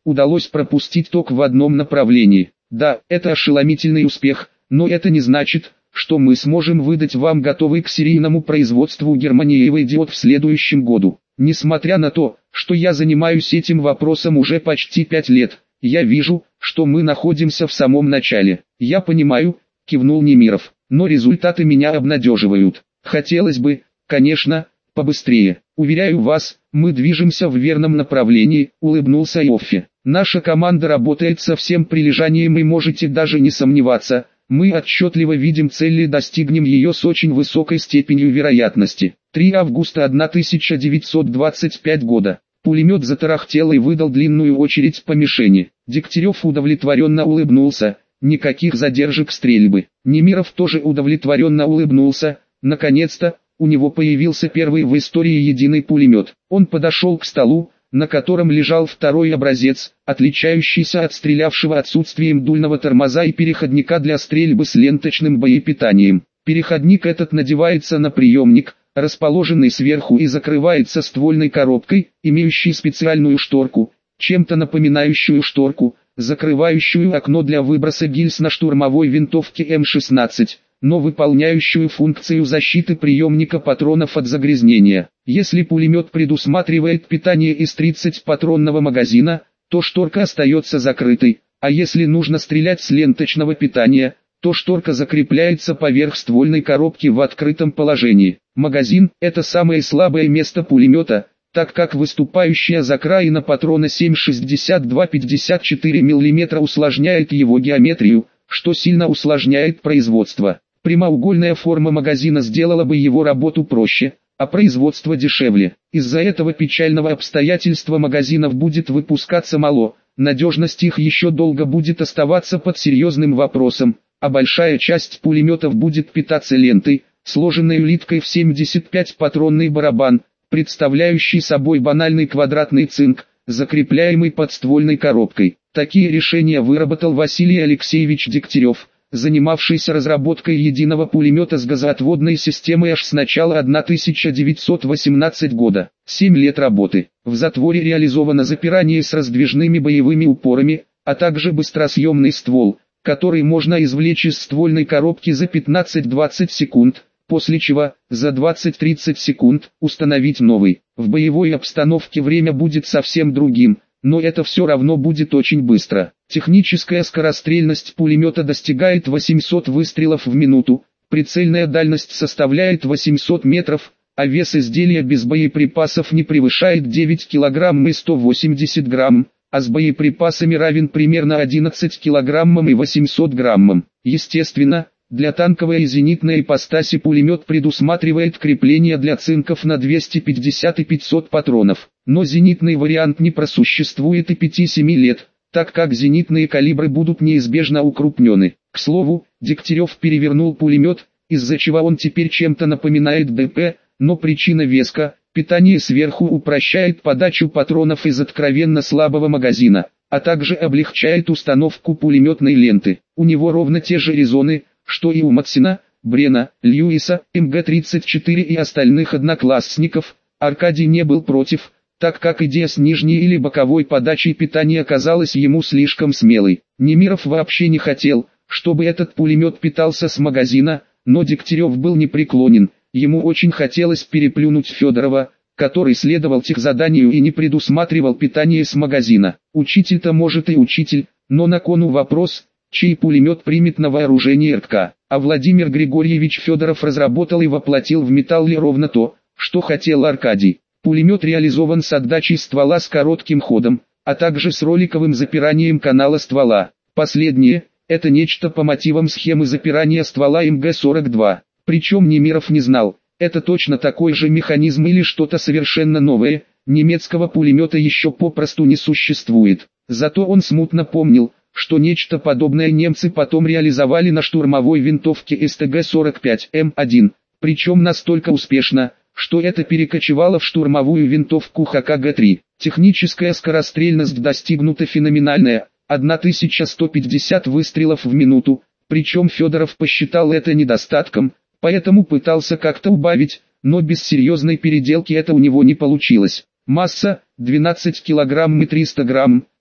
A: удалось пропустить ток в одном направлении. Да, это ошеломительный успех, но это не значит, что мы сможем выдать вам готовый к серийному производству германиевый диод в следующем году. Несмотря на то, что я занимаюсь этим вопросом уже почти пять лет, я вижу, что мы находимся в самом начале. Я понимаю, кивнул Немиров, но результаты меня обнадеживают. Хотелось бы, конечно, побыстрее. Уверяю вас, мы движемся в верном направлении, улыбнулся Йоффе. Наша команда работает со всем прилежанием и можете даже не сомневаться, мы отчетливо видим цель и достигнем ее с очень высокой степенью вероятности. третьего августа тысяча девятьсот двадцать пятого года. Пулемет затарахтел и выдал длинную очередь по мишени. Дегтярев удовлетворенно улыбнулся, никаких задержек стрельбы. Немиров тоже удовлетворенно улыбнулся, наконец-то, у него появился первый в истории единый пулемет. Он подошел к столу, на котором лежал второй образец, отличающийся от стрелявшего отсутствием дульного тормоза и переходника для стрельбы с ленточным боепитанием. Переходник этот надевается на приемник, расположенный сверху, и закрывается ствольной коробкой, имеющей специальную шторку, чем-то напоминающую шторку, закрывающую окно для выброса гильз на штурмовой винтовке эм шестнадцать, но выполняющую функцию защиты приемника патронов от загрязнения. Если пулемет предусматривает питание из тридцатипатронного магазина, то шторка остается закрытой, а если нужно стрелять с ленточного питания, то шторка закрепляется поверх ствольной коробки в открытом положении. Магазин – это самое слабое место пулемета, так как выступающая закраина патрона семь шестьдесят два пятьдесят четыре миллиметра усложняет его геометрию, что сильно усложняет производство. Прямоугольная форма магазина сделала бы его работу проще, а производство дешевле. Из-за этого печального обстоятельства магазинов будет выпускаться мало, надежность их еще долго будет оставаться под серьезным вопросом, а большая часть пулеметов будет питаться лентой, сложенной улиткой в семьдесят пять патронный барабан, представляющий собой банальный квадратный цинк, закрепляемый подствольной коробкой. Такие решения выработал Василий Алексеевич Дегтярев, занимавшийся разработкой единого пулемета с газоотводной системой аж с начала тысяча девятьсот восемнадцатого года. семь лет работы. В затворе реализовано запирание с раздвижными боевыми упорами, а также быстросъемный ствол, который можно извлечь из ствольной коробки за пятнадцать-двадцать секунд, после чего, за двадцать-тридцать секунд, установить новый. В боевой обстановке время будет совсем другим, но это все равно будет очень быстро. Техническая скорострельность пулемета достигает восьмисот выстрелов в минуту, прицельная дальность составляет восемьсот метров, а вес изделия без боеприпасов не превышает девять килограмм и сто восемьдесят грамм, а с боеприпасами равен примерно одиннадцать килограммам и восемьсот граммам. Естественно, для танковой и зенитной ипостаси пулемет предусматривает крепление для цинков на двести пятьдесят и пятьсот патронов, но зенитный вариант не просуществует и пяти-семи лет, так как зенитные калибры будут неизбежно укрупнены. К слову, Дегтярев перевернул пулемет, из-за чего он теперь чем-то напоминает ДП, но причина веска: питание сверху упрощает подачу патронов из откровенно слабого магазина, а также облегчает установку пулеметной ленты. У него ровно те же резоны, что и у Максина, Брена, Льюиса, эм гэ тридцать четыре и остальных одноклассников. Аркадий не был против, так как идея с нижней или боковой подачей питания казалась ему слишком смелой. Немиров вообще не хотел, чтобы этот пулемет питался с магазина, но Дегтярев был непреклонен, ему очень хотелось переплюнуть Федорова, который следовал техзаданию и не предусматривал питание с магазина. Учитель-то может и учитель, но на кону вопрос, чей пулемет примет на вооружение эр ка. А Владимир Григорьевич Федоров разработал и воплотил в металле ровно то, что хотел Аркадий. Пулемет реализован с отдачей ствола с коротким ходом, а также с роликовым запиранием канала ствола. Последнее – это нечто по мотивам схемы запирания ствола эм гэ сорок два. Причем Немиров не знал, это точно такой же механизм или что-то совершенно новое, немецкого пулемета еще попросту не существует. Зато он смутно помнил, что нечто подобное немцы потом реализовали на штурмовой винтовке эс тэ гэ сорок пять эм один, причем настолько успешно, что это перекочевало в штурмовую винтовку ха ка гэ три. Техническая скорострельность достигнута феноменальная, тысяча сто пятьдесят выстрелов в минуту, причем Федоров посчитал это недостатком, поэтому пытался как-то убавить, но без серьезной переделки это у него не получилось. Масса – двенадцать килограмм и триста грамм,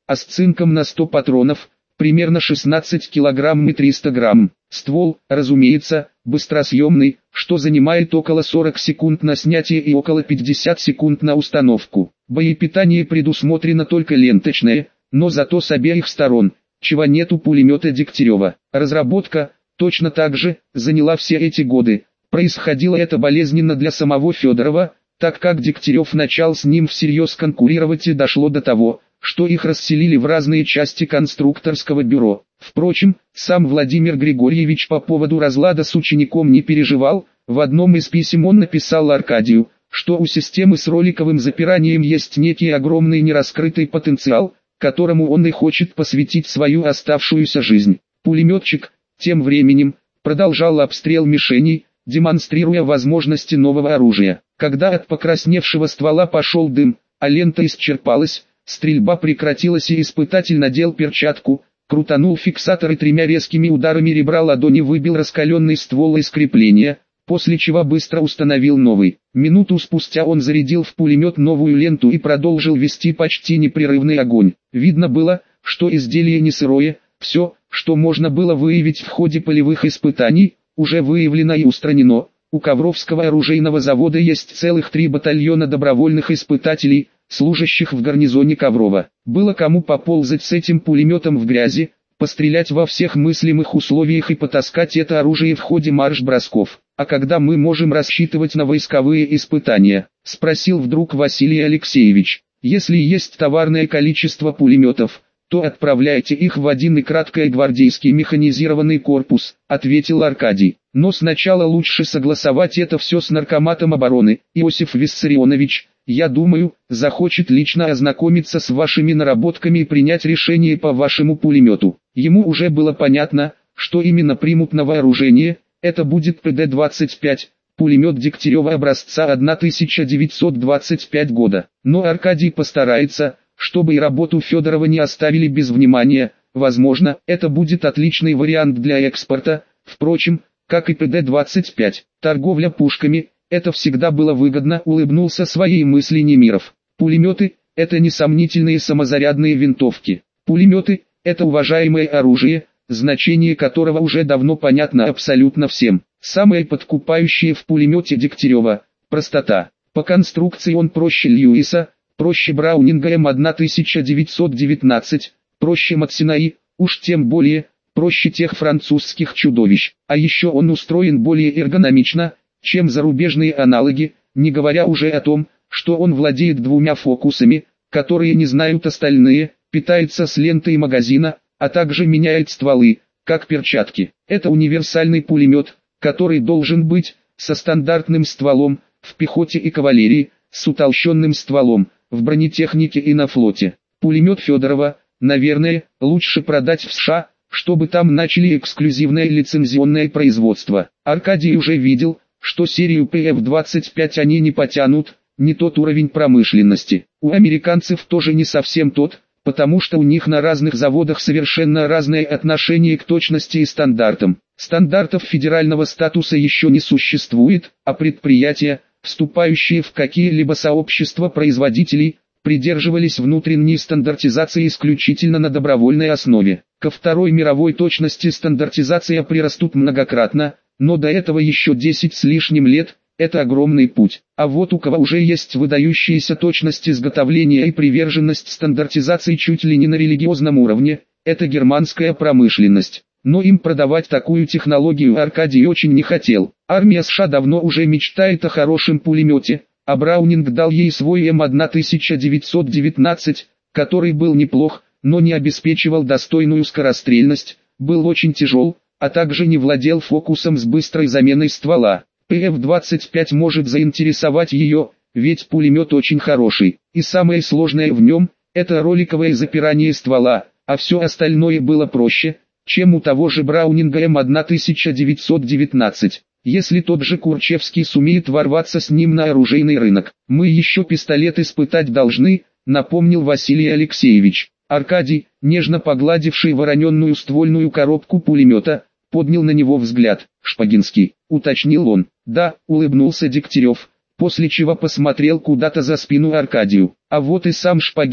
A: а с цинком на сто патронов, примерно шестнадцать килограмм и триста грамм. Ствол, разумеется, быстросъемный, что занимает около сорок секунд на снятие и около пятьдесят секунд на установку. Боепитание предусмотрено только ленточное, но зато с обеих сторон, чего нет у пулемета Дегтярева. Разработка, точно так же, заняла все эти годы. Происходило это болезненно для самого Федорова, так как Дегтярев начал с ним всерьез конкурировать и дошло до того, что их расселили в разные части конструкторского бюро. Впрочем, сам Владимир Григорьевич по поводу разлада с учеником не переживал. В одном из писем он написал Аркадию, что у системы с роликовым запиранием есть некий огромный нераскрытый потенциал, которому он и хочет посвятить свою оставшуюся жизнь. Пулеметчик, тем временем, продолжал обстрел мишеней, демонстрируя возможности нового оружия. Когда от покрасневшего ствола пошел дым, а лента исчерпалась, стрельба прекратилась и испытатель надел перчатку, крутанул фиксатор и тремя резкими ударами ребра ладони выбил раскаленный ствол из крепления, после чего быстро установил новый. Минуту спустя он зарядил в пулемет новую ленту и продолжил вести почти непрерывный огонь. Видно было, что изделие не сырое, все, что можно было выявить в ходе полевых испытаний, уже выявлено и устранено. У Ковровского оружейного завода есть целых три батальона добровольных испытателей, служащих в гарнизоне Коврова. Было кому поползать с этим пулеметом в грязи, пострелять во всех мыслимых условиях и потаскать это оружие в ходе марш-бросков. «А когда мы можем рассчитывать на войсковые испытания?» – спросил вдруг Василий Алексеевич. «Если есть товарное количество пулеметов, то отправляйте их в один и краткое гвардейский механизированный корпус», – ответил Аркадий. «Но сначала лучше согласовать это все с наркоматом обороны. Иосиф Виссарионович, я думаю, захочет лично ознакомиться с вашими наработками и принять решение по вашему пулемету». Ему уже было понятно, что именно примут на вооружение. Это будет Пэ Дэ двадцать пять, пулемет Дегтярева образца тысяча девятьсот двадцать пятого года. Но Аркадий постарается, чтобы и работу Федорова не оставили без внимания. Возможно, это будет отличный вариант для экспорта, впрочем, как и Пэ Дэ двадцать пять. Торговля пушками, это всегда было выгодно, улыбнулся своей мысли Немиров. Пулеметы, это несомнительные самозарядные винтовки. Пулеметы, это уважаемое оружие, значение которого уже давно понятно абсолютно всем. Самое подкупающее в пулемете Дегтярева – простота. По конструкции он проще Льюиса, проще Браунинга Эм тысяча девятьсот девятнадцать, проще Максинаи, уж тем более, проще тех французских чудовищ. А еще он устроен более эргономично, чем зарубежные аналоги, не говоря уже о том, что он владеет двумя фокусами, которые не знают остальные, питается с лентой магазина, а также меняет стволы, как перчатки. Это универсальный пулемет, который должен быть со стандартным стволом, в пехоте и кавалерии, с утолщенным стволом, в бронетехнике и на флоте. Пулемет Федорова, наверное, лучше продать в США, чтобы там начали эксклюзивное лицензионное производство. Аркадий уже видел, что серию Пэ Эф двадцать пять они не потянут, не тот уровень промышленности. У американцев тоже не совсем тот, потому что у них на разных заводах совершенно разное отношение к точности и стандартам. Стандартов федерального статуса еще не существует, а предприятия, вступающие в какие-либо сообщества производителей, придерживались внутренней стандартизации исключительно на добровольной основе. Ко Второй мировой точности стандартизация прирастут многократно, но до этого еще десять с лишним лет. Это огромный путь. А вот у кого уже есть выдающаяся точность изготовления и приверженность стандартизации чуть ли не на религиозном уровне, это германская промышленность. Но им продавать такую технологию Аркадий очень не хотел. Армия США давно уже мечтает о хорошем пулемете, а Браунинг дал ей свой Эм тысяча девятьсот девятнадцать, который был неплох, но не обеспечивал достойную скорострельность, был очень тяжел, а также не владел фокусом с быстрой заменой ствола. Пэ Эф двадцать пять может заинтересовать ее, ведь пулемет очень хороший, и самое сложное в нем – это роликовое запирание ствола, а все остальное было проще, чем у того же Браунинга Эм тысяча девятьсот девятнадцать. Если тот же Курчевский сумеет ворваться с ним на оружейный рынок, мы еще пистолет испытать должны, напомнил Василий Алексеевич. Аркадий, нежно погладивший вороненную ствольную коробку пулемета, поднял на него взгляд. «Шпагинский», — уточнил он. «Да», — улыбнулся Дегтярев, после чего посмотрел куда-то за спину Аркадию. «А вот и сам Шпагин»,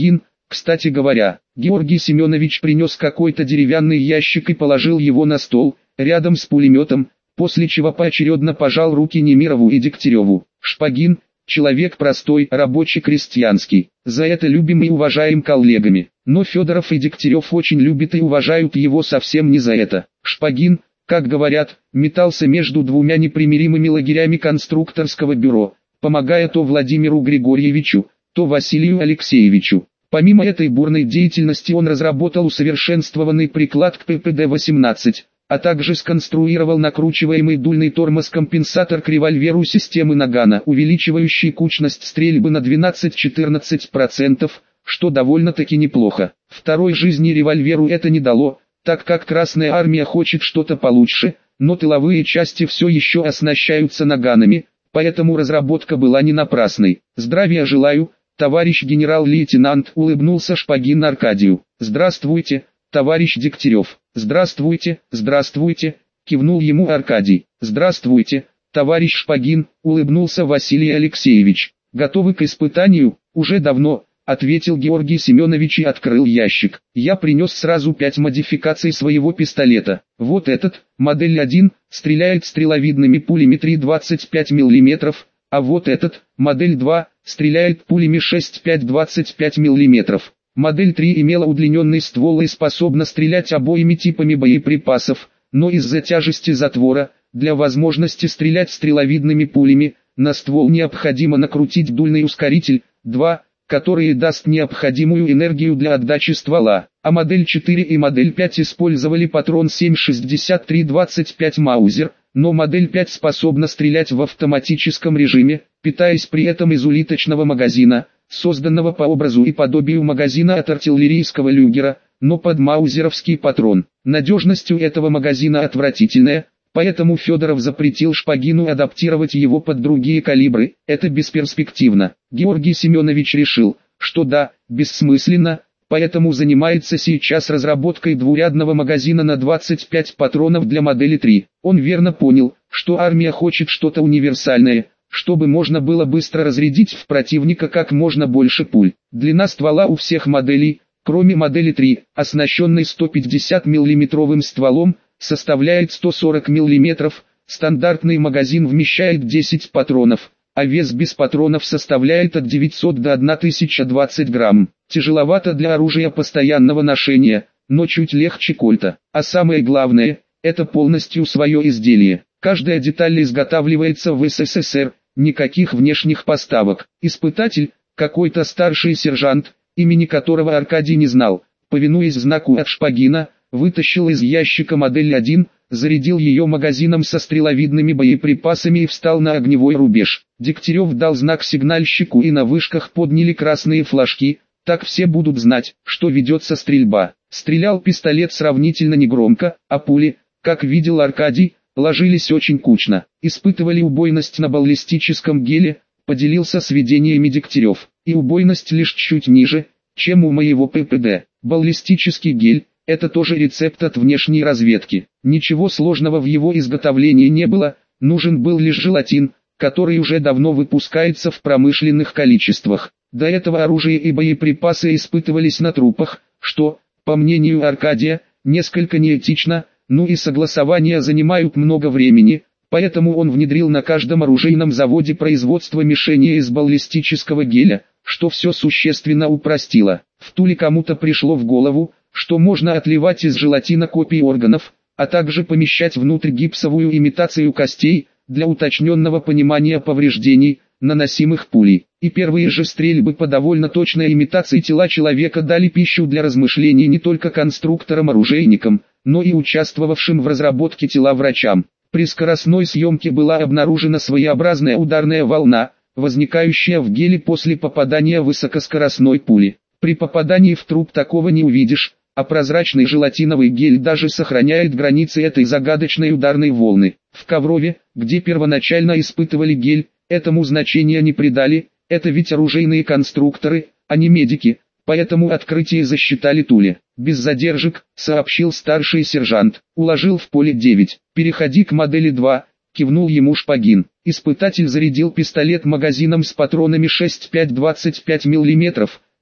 A: Кстати говоря, Георгий Семенович принес какой-то деревянный ящик и положил его на стол, рядом с пулеметом, после чего поочередно пожал руки Немирову и Дегтяреву. Шпагин – человек простой, рабочий, крестьянский, за это любим и уважаем коллегами. Но Федоров и Дегтярев очень любят и уважают его совсем не за это. Шпагин, как говорят, метался между двумя непримиримыми лагерями конструкторского бюро, помогая то Владимиру Григорьевичу, то Василию Алексеевичу. Помимо этой бурной деятельности он разработал усовершенствованный приклад к П П Д восемнадцать, а также сконструировал накручиваемый дульный тормоз-компенсатор к револьверу системы Нагана, увеличивающий кучность стрельбы на двенадцать-четырнадцать процентов, что довольно-таки неплохо. Второй жизни револьверу это не дало, так как Красная Армия хочет что-то получше, но тыловые части все еще оснащаются наганами, поэтому разработка была не напрасной. «Здравия желаю, товарищ генерал-лейтенант», — улыбнулся Шпагин Аркадию. «Здравствуйте, товарищ Дегтярев». «Здравствуйте, здравствуйте», — кивнул ему Аркадий. «Здравствуйте, товарищ Шпагин», — улыбнулся Василий Алексеевич. «Готовы к испытанию?» «Уже давно», — ответил Георгий Семенович и открыл ящик. «Я принес сразу пять модификаций своего пистолета. Вот этот, модель один, стреляет стреловидными пулями три двадцать пять миллиметров, а вот этот, модель два, стреляет пулями шесть пять двадцать пять миллиметров. Модель три имела удлиненный ствол и способна стрелять обоими типами боеприпасов, но из-за тяжести затвора, для возможности стрелять стреловидными пулями, на ствол необходимо накрутить дульный ускоритель, два, который даст необходимую энергию для отдачи ствола, а модель четыре и модель пять использовали патрон семь шестьдесят три двадцать пять Маузер, но модель пять способна стрелять в автоматическом режиме, питаясь при этом из улиточного магазина, созданного по образу и подобию магазина от артиллерийского люгера, но под маузеровский патрон. Надежность у этого магазина отвратительная, поэтому Федоров запретил Шпагину адаптировать его под другие калибры, это бесперспективно. Георгий Семенович решил, что да, бессмысленно, поэтому занимается сейчас разработкой двурядного магазина на двадцать пять патронов для модели три. Он верно понял, что армия хочет что-то универсальное, чтобы можно было быстро разрядить в противника как можно больше пуль. Длина ствола у всех моделей, кроме модели три, оснащенной сто пятьдесят миллиметровым стволом, составляет сто сорок миллиметров, стандартный магазин вмещает десять патронов, а вес без патронов составляет от девятисот до тысячи двадцати грамм. Тяжеловато для оружия постоянного ношения, но чуть легче кольта. А самое главное, это полностью свое изделие. Каждая деталь изготавливается в С С С Р, никаких внешних поставок. Испытатель, какой-то старший сержант, имени которого Аркадий не знал, повинуясь знаку от Шпагина, вытащил из ящика модель один, зарядил ее магазином со стреловидными боеприпасами и встал на огневой рубеж. Дегтярев дал знак сигнальщику и на вышках подняли красные флажки, так все будут знать, что ведется стрельба. Стрелял пистолет сравнительно негромко, а пули, как видел Аркадий, ложились очень кучно. Испытывали убойность на баллистическом геле, поделился сведениями Дегтярев, и убойность лишь чуть ниже, чем у моего П П Д. Баллистический гель – это тоже рецепт от внешней разведки. Ничего сложного в его изготовлении не было, нужен был лишь желатин, который уже давно выпускается в промышленных количествах. До этого оружие и боеприпасы испытывались на трупах, что, по мнению Аркадия, несколько неэтично, ну и согласования занимают много времени, поэтому он внедрил на каждом оружейном заводе производство мишени из баллистического геля, что все существенно упростило. В Туле кому-то пришло в голову, что можно отливать из желатина копии органов, а также помещать внутрь гипсовую имитацию костей, для уточненного понимания повреждений, наносимых пулей. И первые же стрельбы по довольно точной имитации тела человека дали пищу для размышлений не только конструкторам-оружейникам, но и участвовавшим в разработке тела врачам. При скоростной съемке была обнаружена своеобразная ударная волна, возникающая в геле после попадания высокоскоростной пули. При попадании в труп такого не увидишь, а прозрачный желатиновый гель даже сохраняет границы этой загадочной ударной волны. В Коврове, где первоначально испытывали гель, этому значения не придали, это ведь оружейные конструкторы, а не медики, поэтому открытие засчитали Туле. «Без задержек», — сообщил старший сержант, уложил в поле девять. «Переходи к модели два», — кивнул ему Шпагин. Испытатель зарядил пистолет магазином с патронами шесть пять двадцать пять миллиметров,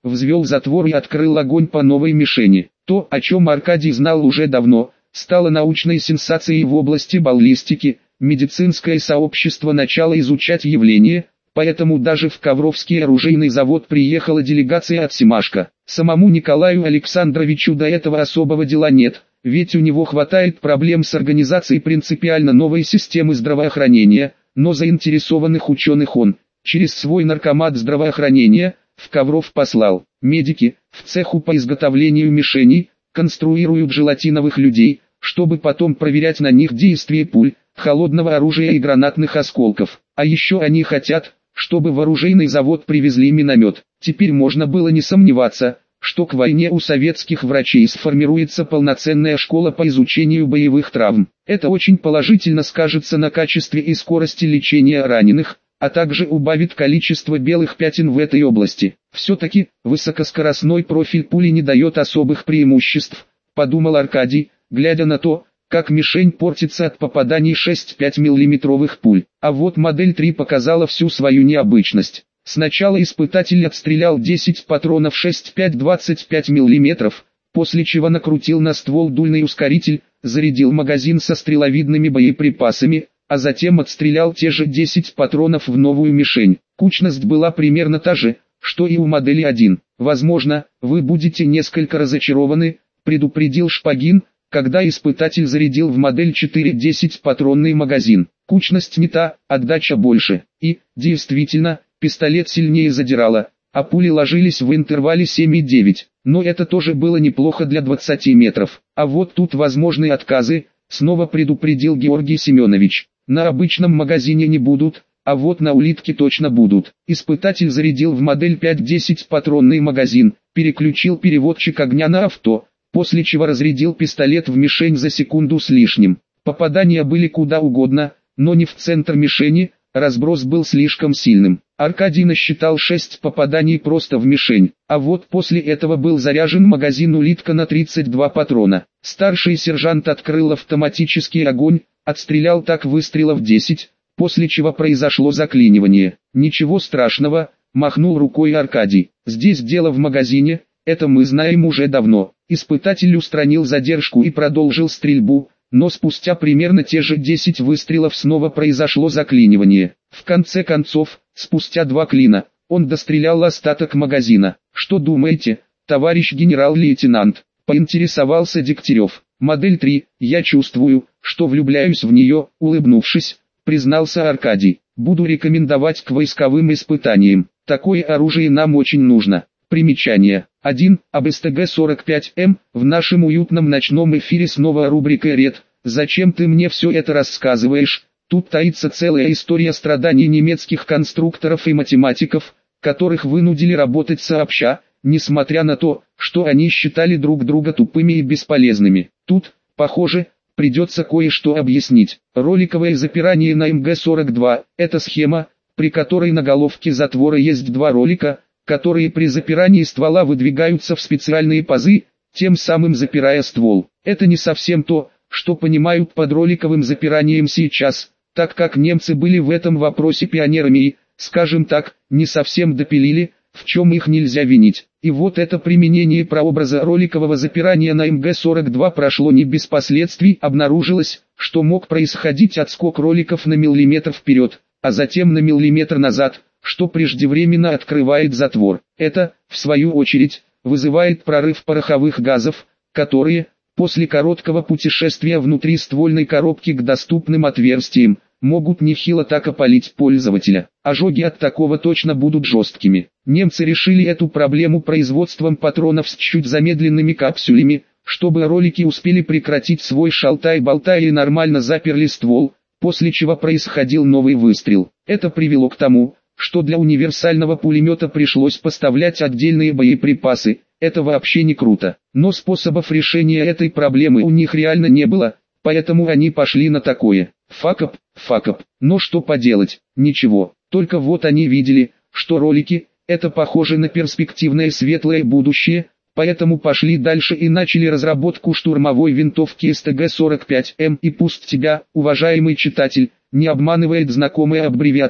A: взвел затвор и открыл огонь по новой мишени. То, о чем Аркадий знал уже давно, стало научной сенсацией в области баллистики. Медицинское сообщество начало изучать явление, поэтому даже в Ковровский оружейный завод приехала делегация от Семашко. Самому Николаю Александровичу до этого особого дела нет, ведь у него хватает проблем с организацией принципиально новой системы здравоохранения, но заинтересованных ученых он, через свой наркомат здравоохранения, в Ковров послал. Медики, в цеху по изготовлению мишеней, конструируют желатиновых людей, чтобы потом проверять на них действие пуль, холодного оружия и гранатных осколков. А еще они хотят, чтобы в оружейный завод привезли миномет. Теперь можно было не сомневаться, что к войне у советских врачей сформируется полноценная школа по изучению боевых травм. Это очень положительно скажется на качестве и скорости лечения раненых, а также убавит количество белых пятен в этой области. Все-таки, высокоскоростной профиль пули не дает особых преимуществ, подумал Аркадий, глядя на то, как мишень портится от попаданий шесть пять миллиметровых пуль. А вот модель три показала всю свою необычность. Сначала испытатель отстрелял десять патронов шесть пять двадцать пять миллиметров, после чего накрутил на ствол дульный ускоритель, зарядил магазин со стреловидными боеприпасами, а затем отстрелял те же десять патронов в новую мишень. Кучность была примерно та же, что и у модели один. Возможно, вы будете несколько разочарованы, предупредил Шпагин, когда испытатель зарядил в модель четыре десять-патронный магазин. Кучность не та, отдача больше. И, действительно, пистолет сильнее задирало, а пули ложились в интервале семь и девять. Но это тоже было неплохо для двадцати метров. А вот тут возможны отказы, снова предупредил Георгий Семенович. На обычном магазине не будут, а вот на улитке точно будут. Испытатель зарядил в модель пять десять-патронный магазин, переключил переводчик огня на авто, после чего разрядил пистолет в мишень за секунду с лишним. Попадания были куда угодно, но не в центр мишени, разброс был слишком сильным. Аркадий насчитал шесть попаданий просто в мишень, а вот после этого был заряжен магазин улитка на тридцать два патрона. Старший сержант открыл автоматический огонь, отстрелял так выстрелов десять, после чего произошло заклинивание. Ничего страшного, махнул рукой Аркадий. Здесь дело в магазине, это мы знаем уже давно. Испытатель устранил задержку и продолжил стрельбу, но спустя примерно те же десять выстрелов снова произошло заклинивание. В конце концов, спустя два клина, он дострелял остаток магазина. «Что думаете, товарищ генерал-лейтенант?» – поинтересовался Дегтярев. «Модель три, я чувствую, что влюбляюсь в нее», – улыбнувшись, признался Аркадий. «Буду рекомендовать к войсковым испытаниям. Такое оружие нам очень нужно». Примечание. один. Об эс тэ гэ сорок пять эм. В нашем уютном ночном эфире снова рубрика «Ред». «Зачем ты мне все это рассказываешь?» Тут таится целая история страданий немецких конструкторов и математиков, которых вынудили работать сообща, несмотря на то, что они считали друг друга тупыми и бесполезными. Тут, похоже, придется кое-что объяснить. Роликовое запирание на эм гэ сорок два – это схема, при которой на головке затвора есть два ролика, которые при запирании ствола выдвигаются в специальные пазы, тем самым запирая ствол. Это не совсем то, что понимают под роликовым запиранием сейчас, так как немцы были в этом вопросе пионерами и, скажем так, не совсем допилили, в чем их нельзя винить. И вот это применение прообраза роликового запирания на эм гэ сорок два прошло не без последствий. Обнаружилось, что мог происходить отскок роликов на миллиметр вперед, а затем на миллиметр назад, что преждевременно открывает затвор. Это, в свою очередь, вызывает прорыв пороховых газов, которые, после короткого путешествия внутри ствольной коробки к доступным отверстиям, могут нехило так опалить пользователя. Ожоги от такого точно будут жесткими. Немцы решили эту проблему производством патронов с чуть замедленными капсулями, чтобы ролики успели прекратить свой шалтай-болтай и нормально заперли ствол, после чего происходил новый выстрел. Это привело к тому, что для универсального пулемета пришлось поставлять отдельные боеприпасы. Это вообще не круто. Но способов решения этой проблемы у них реально не было, поэтому они пошли на такое. Факап, факап. Но что поделать, ничего. Только вот они видели, что ролики – это похоже на перспективное светлое будущее, поэтому пошли дальше и начали разработку штурмовой винтовки эс тэ гэ сорок пять эм. И пусть тебя, уважаемый читатель, не обманывает знакомая аббревиатура.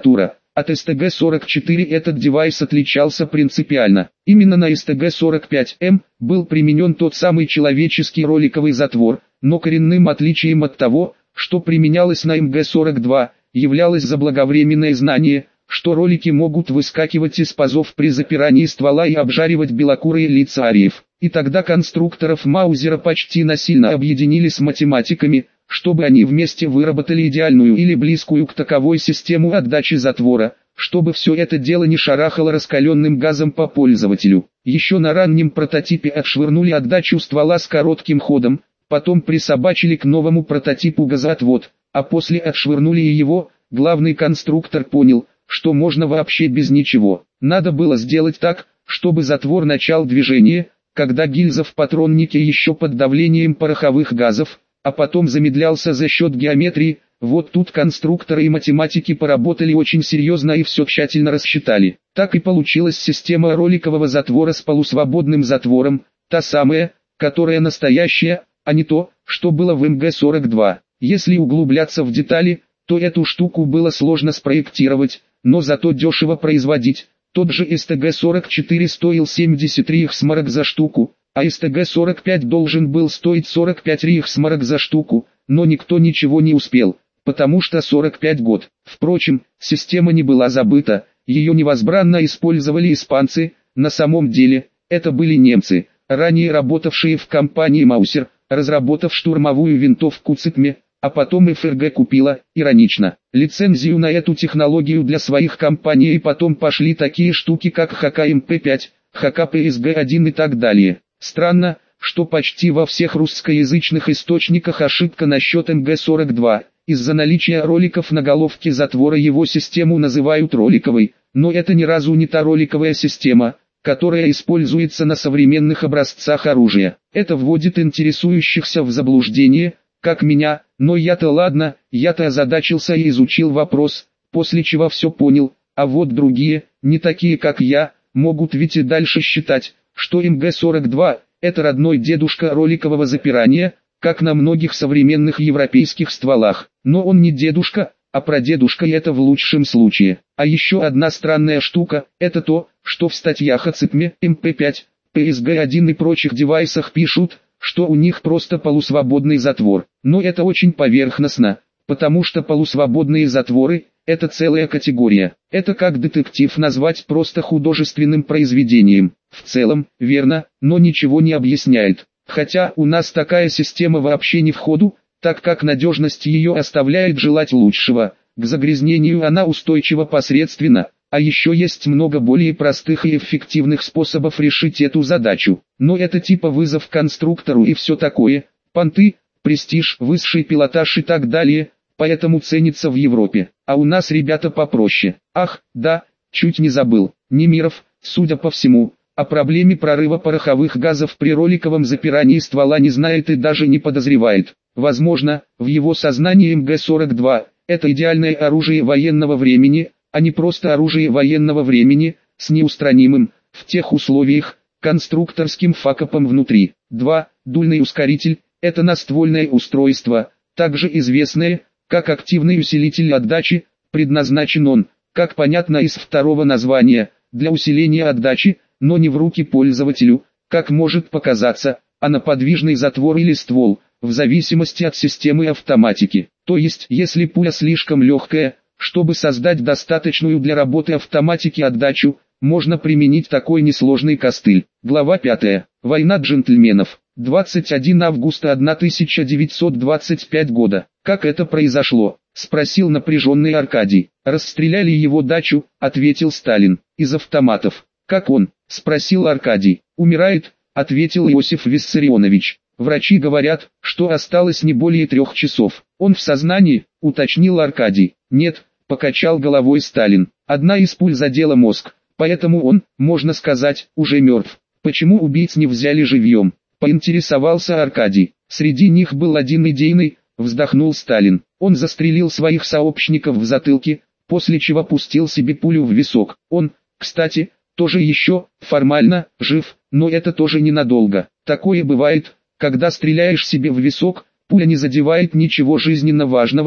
A: От эс тэ гэ сорок четыре этот девайс отличался принципиально. Именно на эс тэ гэ сорок пять эм был применен тот самый человеческий роликовый затвор, но коренным отличием от того, что применялось на эм гэ сорок два, являлось заблаговременное знание, что ролики могут выскакивать из пазов при запирании ствола и обжаривать белокурые лица ариев. И тогда конструкторов Маузера почти насильно объединили с математиками, чтобы они вместе выработали идеальную или близкую к таковой систему отдачи затвора, чтобы все это дело не шарахало раскаленным газом по пользователю. Еще на раннем прототипе отшвырнули отдачу ствола с коротким ходом, потом присобачили к новому прототипу газоотвод, а после отшвырнули и его. Главный конструктор понял, что можно вообще без ничего. Надо было сделать так, чтобы затвор начал движение, когда гильза в патроннике еще под давлением пороховых газов, а потом замедлялся за счет геометрии. Вот тут конструкторы и математики поработали очень серьезно и все тщательно рассчитали. Так и получилась система роликового затвора с полусвободным затвором, та самая, которая настоящая, а не то, что было в эм гэ сорок два. Если углубляться в детали, то эту штуку было сложно спроектировать, но зато дешево производить. Тот же эс тэ гэ сорок четыре стоил семьдесят рейхсмарок за штуку, а эс тэ гэ сорок пять должен был стоить сорок пять рейхсмарок за штуку, но никто ничего не успел, потому что сорок пять год. Впрочем, система не была забыта, ее невозбранно использовали испанцы. На самом деле, это были немцы, ранее работавшие в компании Маузер, разработав штурмовую винтовку ЦИКМЕ, а потом эф эр гэ купила, иронично, лицензию на эту технологию для своих компаний, и потом пошли такие штуки как ха ка эм пэ пять, ха ка пэ эс гэ один и так далее. Странно, что почти во всех русскоязычных источниках ошибка насчет эм гэ сорок два. Из-за наличия роликов на головке затвора его систему называют роликовой, но это ни разу не та роликовая система, которая используется на современных образцах оружия. Это вводит интересующихся в заблуждение, как меня, но я-то ладно, я-то озадачился и изучил вопрос, после чего все понял, а вот другие, не такие как я, могут ведь и дальше считать, что эм гэ сорок два – это родной дедушка роликового запирания, как на многих современных европейских стволах. Но он не дедушка, а прадедушка, и это в лучшем случае. А еще одна странная штука – это то, что в статьях о ЦИКМЕ, эм пэ пять, пэ эс гэ один и прочих девайсах пишут, что у них просто полусвободный затвор. Но это очень поверхностно, потому что полусвободные затворы – это целая категория. Это как детектив назвать просто художественным произведением. В целом, верно, но ничего не объясняет. Хотя у нас такая система вообще не в ходу, так как надежность ее оставляет желать лучшего. К загрязнению она устойчива посредственно. А еще есть много более простых и эффективных способов решить эту задачу. Но это типа вызов конструктору и все такое, понты, престиж, высший пилотаж и так далее, поэтому ценится в Европе. А у нас ребята попроще. Ах, да, чуть не забыл, Немиров, судя по всему, о проблеме прорыва пороховых газов при роликовом запирании ствола не знает и даже не подозревает. Возможно, в его сознании эм гэ сорок два – это идеальное оружие военного времени, а не просто оружие военного времени, с неустранимым, в тех условиях, конструкторским факапом внутри. два. Дульный ускоритель – это наствольное устройство, также известное, как активный усилитель отдачи. Предназначен он, как понятно из второго названия, для усиления отдачи, но не в руки пользователю, как может показаться, а на подвижный затвор или ствол, в зависимости от системы автоматики. То есть, если пуля слишком легкая, чтобы создать достаточную для работы автоматики отдачу, можно применить такой несложный костыль. Глава пятая. Война джентльменов. двадцать первого августа тысяча девятьсот двадцать пятого года. Как это произошло? Спросил напряженный Аркадий. Расстреляли его дачу, ответил Сталин. Из автоматов. Как он? Спросил Аркадий. Умирает, ответил Иосиф Виссарионович. Врачи говорят, что осталось не более трех часов. Он в сознании, уточнил Аркадий. Нет, покачал головой Сталин. Одна из пуль задела мозг, поэтому он, можно сказать, уже мертв. Почему убийц не взяли живьем? Поинтересовался Аркадий. Среди них был один идейный, вздохнул Сталин. Он застрелил своих сообщников в затылке, после чего пустил себе пулю в висок. Он, кстати, тоже еще, формально, жив, но это тоже ненадолго. Такое бывает, когда стреляешь себе в висок, пуля не задевает ничего жизненно важного,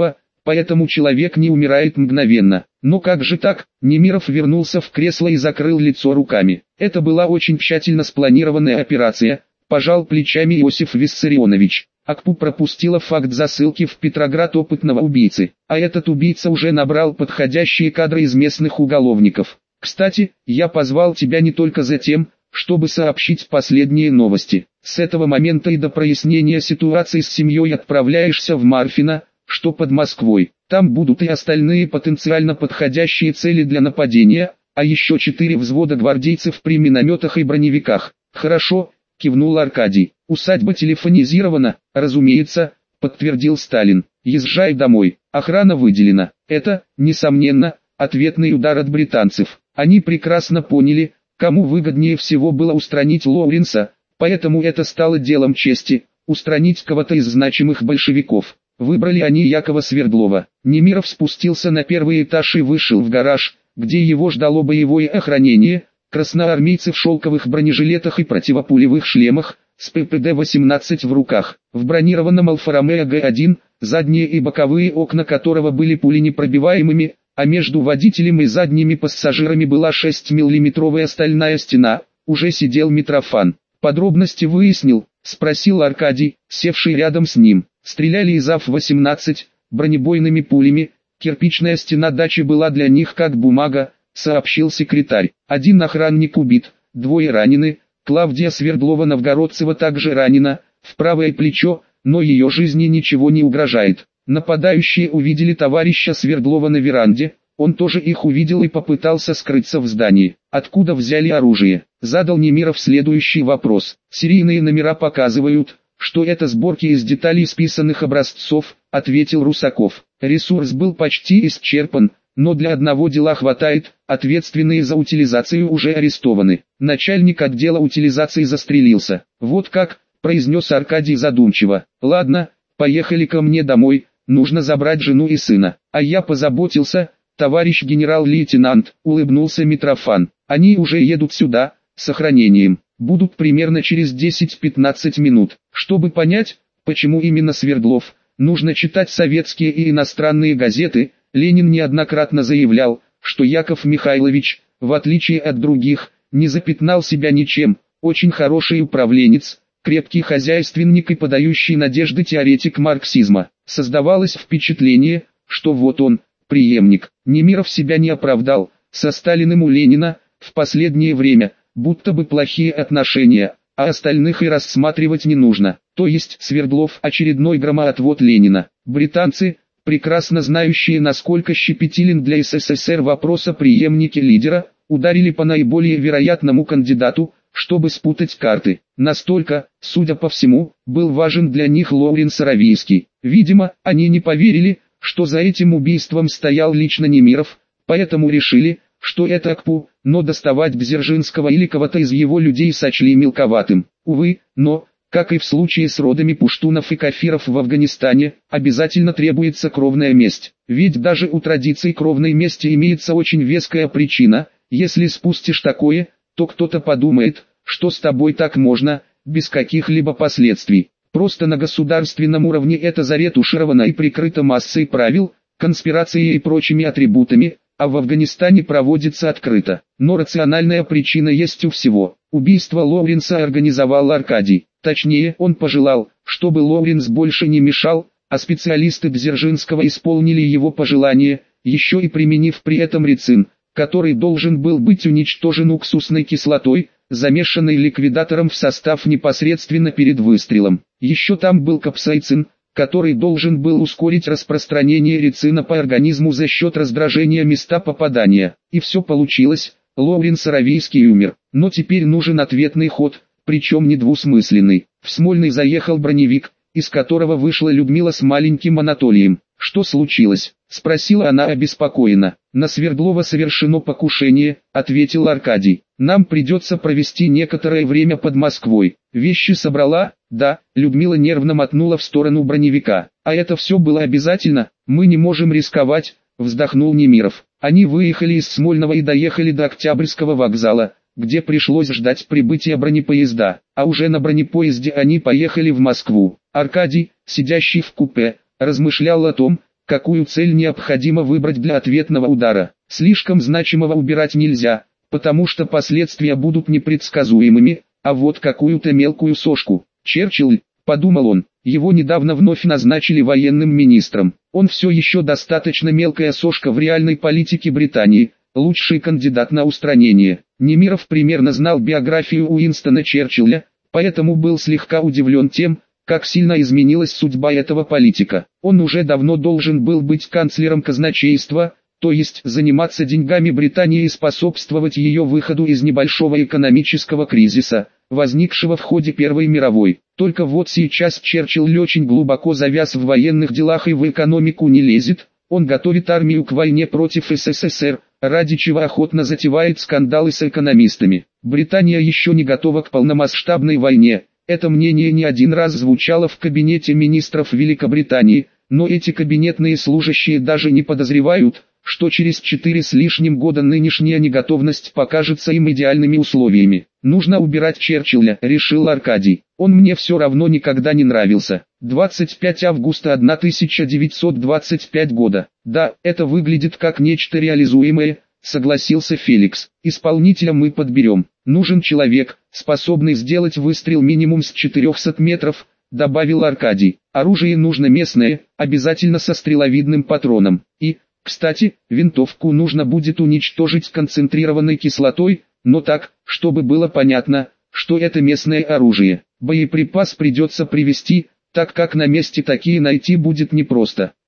A: поэтому человек не умирает мгновенно. Но как же так? Немиров вернулся в кресло и закрыл лицо руками. Это была очень тщательно спланированная операция, пожал плечами Иосиф Виссарионович. АКПУ пропустила факт засылки в Петроград опытного убийцы, а этот убийца уже набрал подходящие кадры из местных уголовников. Кстати, я позвал тебя не только за тем, чтобы сообщить последние новости. С этого момента и до прояснения ситуации с семьей отправляешься в Марфино, что под Москвой. Там будут и остальные потенциально подходящие цели для нападения, а еще четыре взвода гвардейцев при минометах и броневиках. Хорошо, кивнул Аркадий. Усадьба телефонизирована, разумеется, подтвердил Сталин. Езжай домой, охрана выделена. Это, несомненно, ответный удар от британцев. Они прекрасно поняли, кому выгоднее всего было устранить Лоуренса, поэтому это стало делом чести, устранить кого-то из значимых большевиков. Выбрали они Якова Свердлова. Немиров спустился на первый этаж и вышел в гараж, где его ждало боевое охранение, красноармейцы в шелковых бронежилетах и противопулевых шлемах, с пэ пэ дэ восемнадцать в руках, в бронированном Альфа-Ромео Гэ один, задние и боковые окна которого были пуленепробиваемыми, а между водителем и задними пассажирами была шестимиллиметровая стальная стена, уже сидел Митрофан. «Подробности выяснил?» – спросил Аркадий, севший рядом с ним. Стреляли из АФ восемнадцать, бронебойными пулями, кирпичная стена дачи была для них как бумага, сообщил секретарь. Один охранник убит, двое ранены, Клавдия Свердлова-Новгородцева также ранена, в правое плечо, но ее жизни ничего не угрожает. Нападающие увидели товарища Свердлова на веранде, он тоже их увидел и попытался скрыться в здании. Откуда взяли оружие? Задал Немиров следующий вопрос. Серийные номера показывают, что это сборки из деталей списанных образцов, ответил Русаков. Ресурс был почти исчерпан, но для одного дела хватает, ответственные за утилизацию уже арестованы. Начальник отдела утилизации застрелился. Вот как, произнес Аркадий задумчиво. Ладно, поехали ко мне домой, нужно забрать жену и сына. А я позаботился, товарищ генерал-лейтенант, улыбнулся Митрофан. Они уже едут сюда, с охранением. Будут примерно через десять-пятнадцать минут. Чтобы понять, почему именно Свердлов, нужно читать советские и иностранные газеты. Ленин неоднократно заявлял, что Яков Михайлович, в отличие от других, не запятнал себя ничем, очень хороший управленец, крепкий хозяйственник и подающий надежды теоретик марксизма. Создавалось впечатление, что вот он, преемник. Немиров себя не оправдал, со Сталиным у Ленина, в последнее время, будто бы плохие отношения, а остальных и рассматривать не нужно. То есть Свердлов очередной громоотвод Ленина. Британцы, прекрасно знающие, насколько щепетилен для эс эс эс эр вопрос о преемнике лидера, ударили по наиболее вероятному кандидату, чтобы спутать карты. Настолько, судя по всему, был важен для них Лоуренс Аравийский. Видимо, они не поверили, что за этим убийством стоял лично Немиров, поэтому решили, что это АКПУ, но доставать Дзержинского или кого-то из его людей сочли мелковатым. Увы, но, как и в случае с родами пуштунов и кафиров в Афганистане, обязательно требуется кровная месть. Ведь даже у традиций кровной мести имеется очень веская причина. Если спустишь такое, то кто-то подумает, что с тобой так можно, без каких-либо последствий. Просто на государственном уровне это заретушировано и прикрыто массой правил, конспирацией и прочими атрибутами, а в Афганистане проводится открыто. Но рациональная причина есть у всего. Убийство Лоуренса организовал Аркадий. Точнее, он пожелал, чтобы Лоуренс больше не мешал, а специалисты Дзержинского исполнили его пожелание, еще и применив при этом рицин, который должен был быть уничтожен уксусной кислотой, замешанной ликвидатором в состав непосредственно перед выстрелом. Еще там был капсаицин, который должен был ускорить распространение рицина по организму за счет раздражения места попадания. И все получилось, Лоуренс Аравийский умер. Но теперь нужен ответный ход, причем недвусмысленный. В Смольный заехал броневик, из которого вышла Людмила с маленьким Анатолием. «Что случилось?» – спросила она обеспокоенно. «На Свердлова совершено покушение», – ответил Аркадий. «Нам придется провести некоторое время под Москвой». «Вещи собрала?» «Да», – Людмила нервно мотнула в сторону броневика. «А это все было обязательно? Мы не можем рисковать», – вздохнул Немиров. Они выехали из Смольного и доехали до Октябрьского вокзала, где пришлось ждать прибытия бронепоезда, а уже на бронепоезде они поехали в Москву. Аркадий, сидящий в купе, размышлял о том, какую цель необходимо выбрать для ответного удара. Слишком значимого убирать нельзя, потому что последствия будут непредсказуемыми, а вот какую-то мелкую сошку. Черчилль, подумал он, его недавно вновь назначили военным министром. Он все еще достаточно мелкая сошка в реальной политике Британии, лучший кандидат на устранение. Немиров примерно знал биографию Уинстона Черчилля, поэтому был слегка удивлен тем, как сильно изменилась судьба этого политика. Он уже давно должен был быть канцлером казначейства, то есть заниматься деньгами Британии и способствовать ее выходу из небольшого экономического кризиса, возникшего в ходе Первой мировой. Только вот сейчас Черчилль очень глубоко завяз в военных делах и в экономику не лезет. Он готовит армию к войне против СССР, ради чего охотно затевает скандалы с экономистами. Британия еще не готова к полномасштабной войне. Это мнение не один раз звучало в кабинете министров Великобритании, но эти кабинетные служащие даже не подозревают, что через четыре с лишним года нынешняя неготовность покажется им идеальными условиями. «Нужно убирать Черчилля», — решил Аркадий. «Он мне все равно никогда не нравился». двадцать пятого августа тысяча девятьсот двадцать пятого года. «Да, это выглядит как нечто реализуемое», — согласился Феликс. «Исполнителя мы подберем. Нужен человек, способный сделать выстрел минимум с четырехсот метров», — добавил Аркадий. «Оружие нужно местное, обязательно со стреловидным патроном. И, кстати, винтовку нужно будет уничтожить концентрированной кислотой, но так, чтобы было понятно, что это местное оружие. Боеприпас придется привезти, так как на месте такие найти будет непросто».